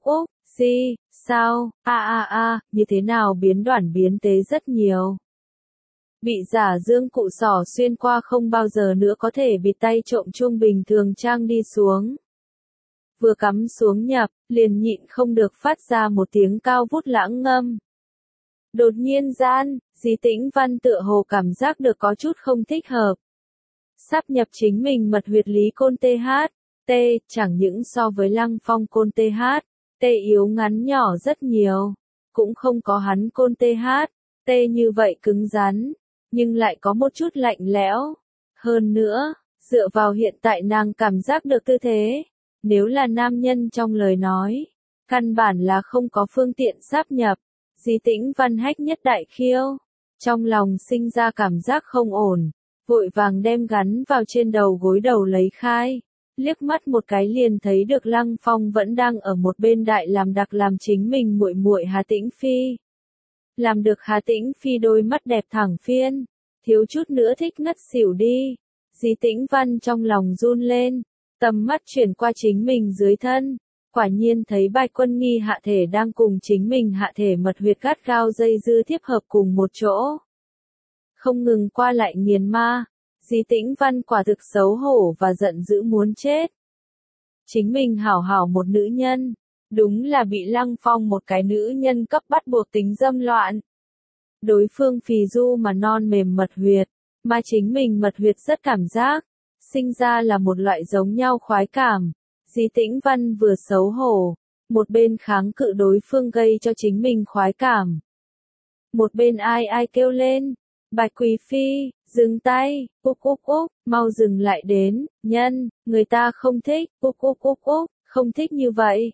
sao, như thế nào biến đoản biến tế rất nhiều. Bị giả dương cụ sỏ xuyên qua không bao giờ nữa có thể bịt tay trộm chuông bình thường trang đi xuống. Vừa cắm xuống nhập, liền nhịn không được phát ra một tiếng cao vút lãng ngâm. Đột nhiên gian, Di Tĩnh Văn tựa hồ cảm giác được có chút không thích hợp. Sáp nhập chính mình mật huyệt lý côn TH. Chẳng những so với Lăng Phong côn TH. Yếu ngắn nhỏ rất nhiều. Cũng không có hắn côn TH. Như vậy cứng rắn. Nhưng lại có một chút lạnh lẽo. Hơn nữa, dựa vào hiện tại nàng cảm giác được tư thế. Nếu là nam nhân trong lời nói. Căn bản là không có phương tiện sáp nhập. Di Tĩnh Văn hách nhất đại khiêu. Trong lòng sinh ra cảm giác không ổn. Vội vàng đem gắn vào trên đầu gối đầu lấy khai. Liếc mắt một cái liền thấy được Lăng Phong vẫn đang ở một bên đại làm đặc làm chính mình muội Hà Tĩnh Phi. Làm được Hà Tĩnh Phi đôi mắt đẹp thẳng phiên, thiếu chút nữa thích ngất xỉu đi. Di Tĩnh Văn trong lòng run lên, tầm mắt chuyển qua chính mình dưới thân, quả nhiên thấy Bạch Quân Nghi hạ thể đang cùng chính mình hạ thể mật huyệt gắt gao dây dưa tiếp hợp cùng một chỗ. Không ngừng qua lại nghiền ma, Di Tĩnh Văn quả thực xấu hổ và giận dữ muốn chết. Chính mình hảo hảo một nữ nhân, đúng là bị Lăng Phong một cái nữ nhân cấp bắt buộc tính dâm loạn. Đối phương phì du mà non mềm mật huyệt, mà chính mình mật huyệt rất cảm giác, sinh ra là một loại giống nhau khoái cảm. Di Tĩnh Văn vừa xấu hổ, một bên kháng cự đối phương gây cho chính mình khoái cảm. Một bên ai ai kêu lên, Bạch Quý Phi, dừng tay, úc úc úc, mau dừng lại đến, nhân, người ta không thích, úc úc úc úc, không thích như vậy,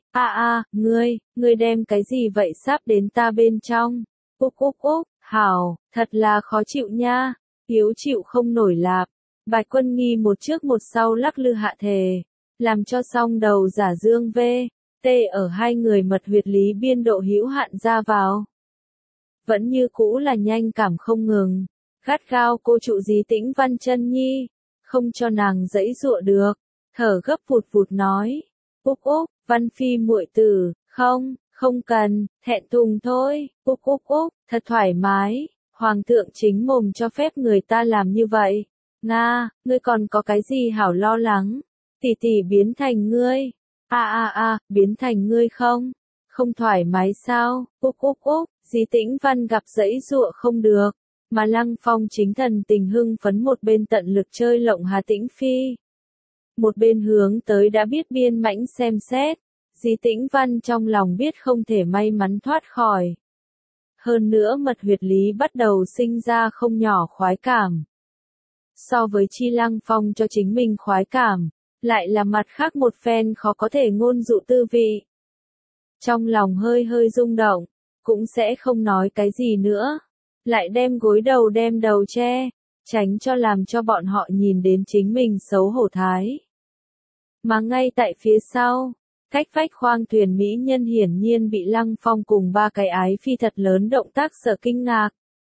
ngươi đem cái gì vậy sắp đến ta bên trong, úc úc úc, hảo, thật là khó chịu nha, hiếu chịu không nổi lạp. Bạch Quân Nghi một trước một sau lắc lư hạ thể, làm cho song đầu giả dương tê ở hai người mật huyệt lý biên độ hữu hạn ra vào. Vẫn như cũ là nhanh cảm không ngừng, gắt gao cô trụ Di Tĩnh Văn chân nhi, không cho nàng dãy dụa được, thở gấp vụt vụt nói, úc úc, Văn Phi muội tử, không cần, thẹn thùng thôi, úc úc úc, thật thoải mái, Hoàng thượng chính mồm cho phép người ta làm như vậy, Nga, ngươi còn có cái gì hảo lo lắng, tỷ tỷ biến thành ngươi, biến thành ngươi không thoải mái sao, úc úc úc, Di Tĩnh Văn gặp dãy dụa không được, mà Lăng Phong chính thần tình hưng phấn một bên tận lực chơi lộng Hà Tĩnh Phi. Một bên hướng tới đã biết biên mãnh xem xét, Di Tĩnh Văn trong lòng biết không thể may mắn thoát khỏi. Hơn nữa mật huyệt lý bắt đầu sinh ra không nhỏ khoái cảm. So với chi Lăng Phong cho chính mình khoái cảm, lại là mặt khác một phen khó có thể ngôn dụ tư vị. Trong lòng hơi hơi rung động, cũng sẽ không nói cái gì nữa, lại đem gối đầu đem đầu che, tránh cho làm cho bọn họ nhìn đến chính mình xấu hổ thái. Mà ngay tại phía sau, cách vách khoang thuyền mỹ nhân hiển nhiên bị Lăng Phong cùng ba cái ái phi thật lớn động tác sợ kinh ngạc.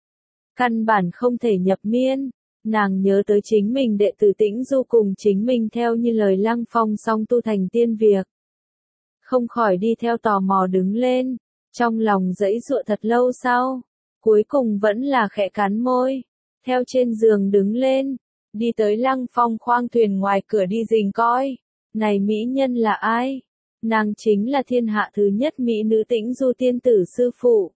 Căn bản không thể nhập miên, nàng nhớ tới chính mình đệ tử Tĩnh Du cùng chính mình theo như lời Lăng Phong song tu thành tiên việc. Không khỏi đi theo tò mò đứng lên, trong lòng dãy dụa thật lâu sau, cuối cùng vẫn là khẽ cắn môi, theo trên giường đứng lên, đi tới Lăng Phong khoang thuyền ngoài cửa đi rình coi, này mỹ nhân là ai? Nàng chính là thiên hạ thứ nhất mỹ nữ Tĩnh Du tiên tử sư phụ.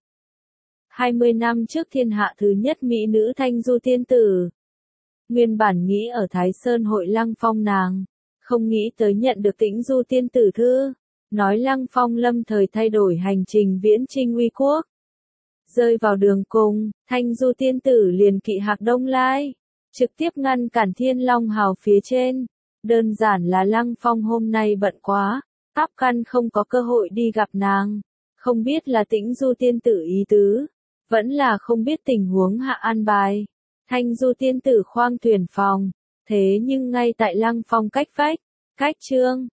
20 năm trước thiên hạ thứ nhất mỹ nữ Thanh Du tiên tử. Nguyên bản nghĩ ở Thái Sơn hội Lăng Phong nàng, không nghĩ tới nhận được Tĩnh Du tiên tử thư, nói Lăng Phong lâm thời thay đổi hành trình viễn chinh uy quốc. Rơi vào đường cùng, Thanh Du tiên tử liền kỵ hạc Đông Lai, trực tiếp ngăn cản Thiên Long Hào phía trên. Đơn giản là Lăng Phong hôm nay bận quá, áp căn không có cơ hội đi gặp nàng, không biết là Tĩnh Du tiên tử ý tứ, vẫn là không biết tình huống hạ an bài. Thanh Du tiên tử khoang thuyền phòng, thế nhưng ngay tại Lăng Phong cách vách, cách trương,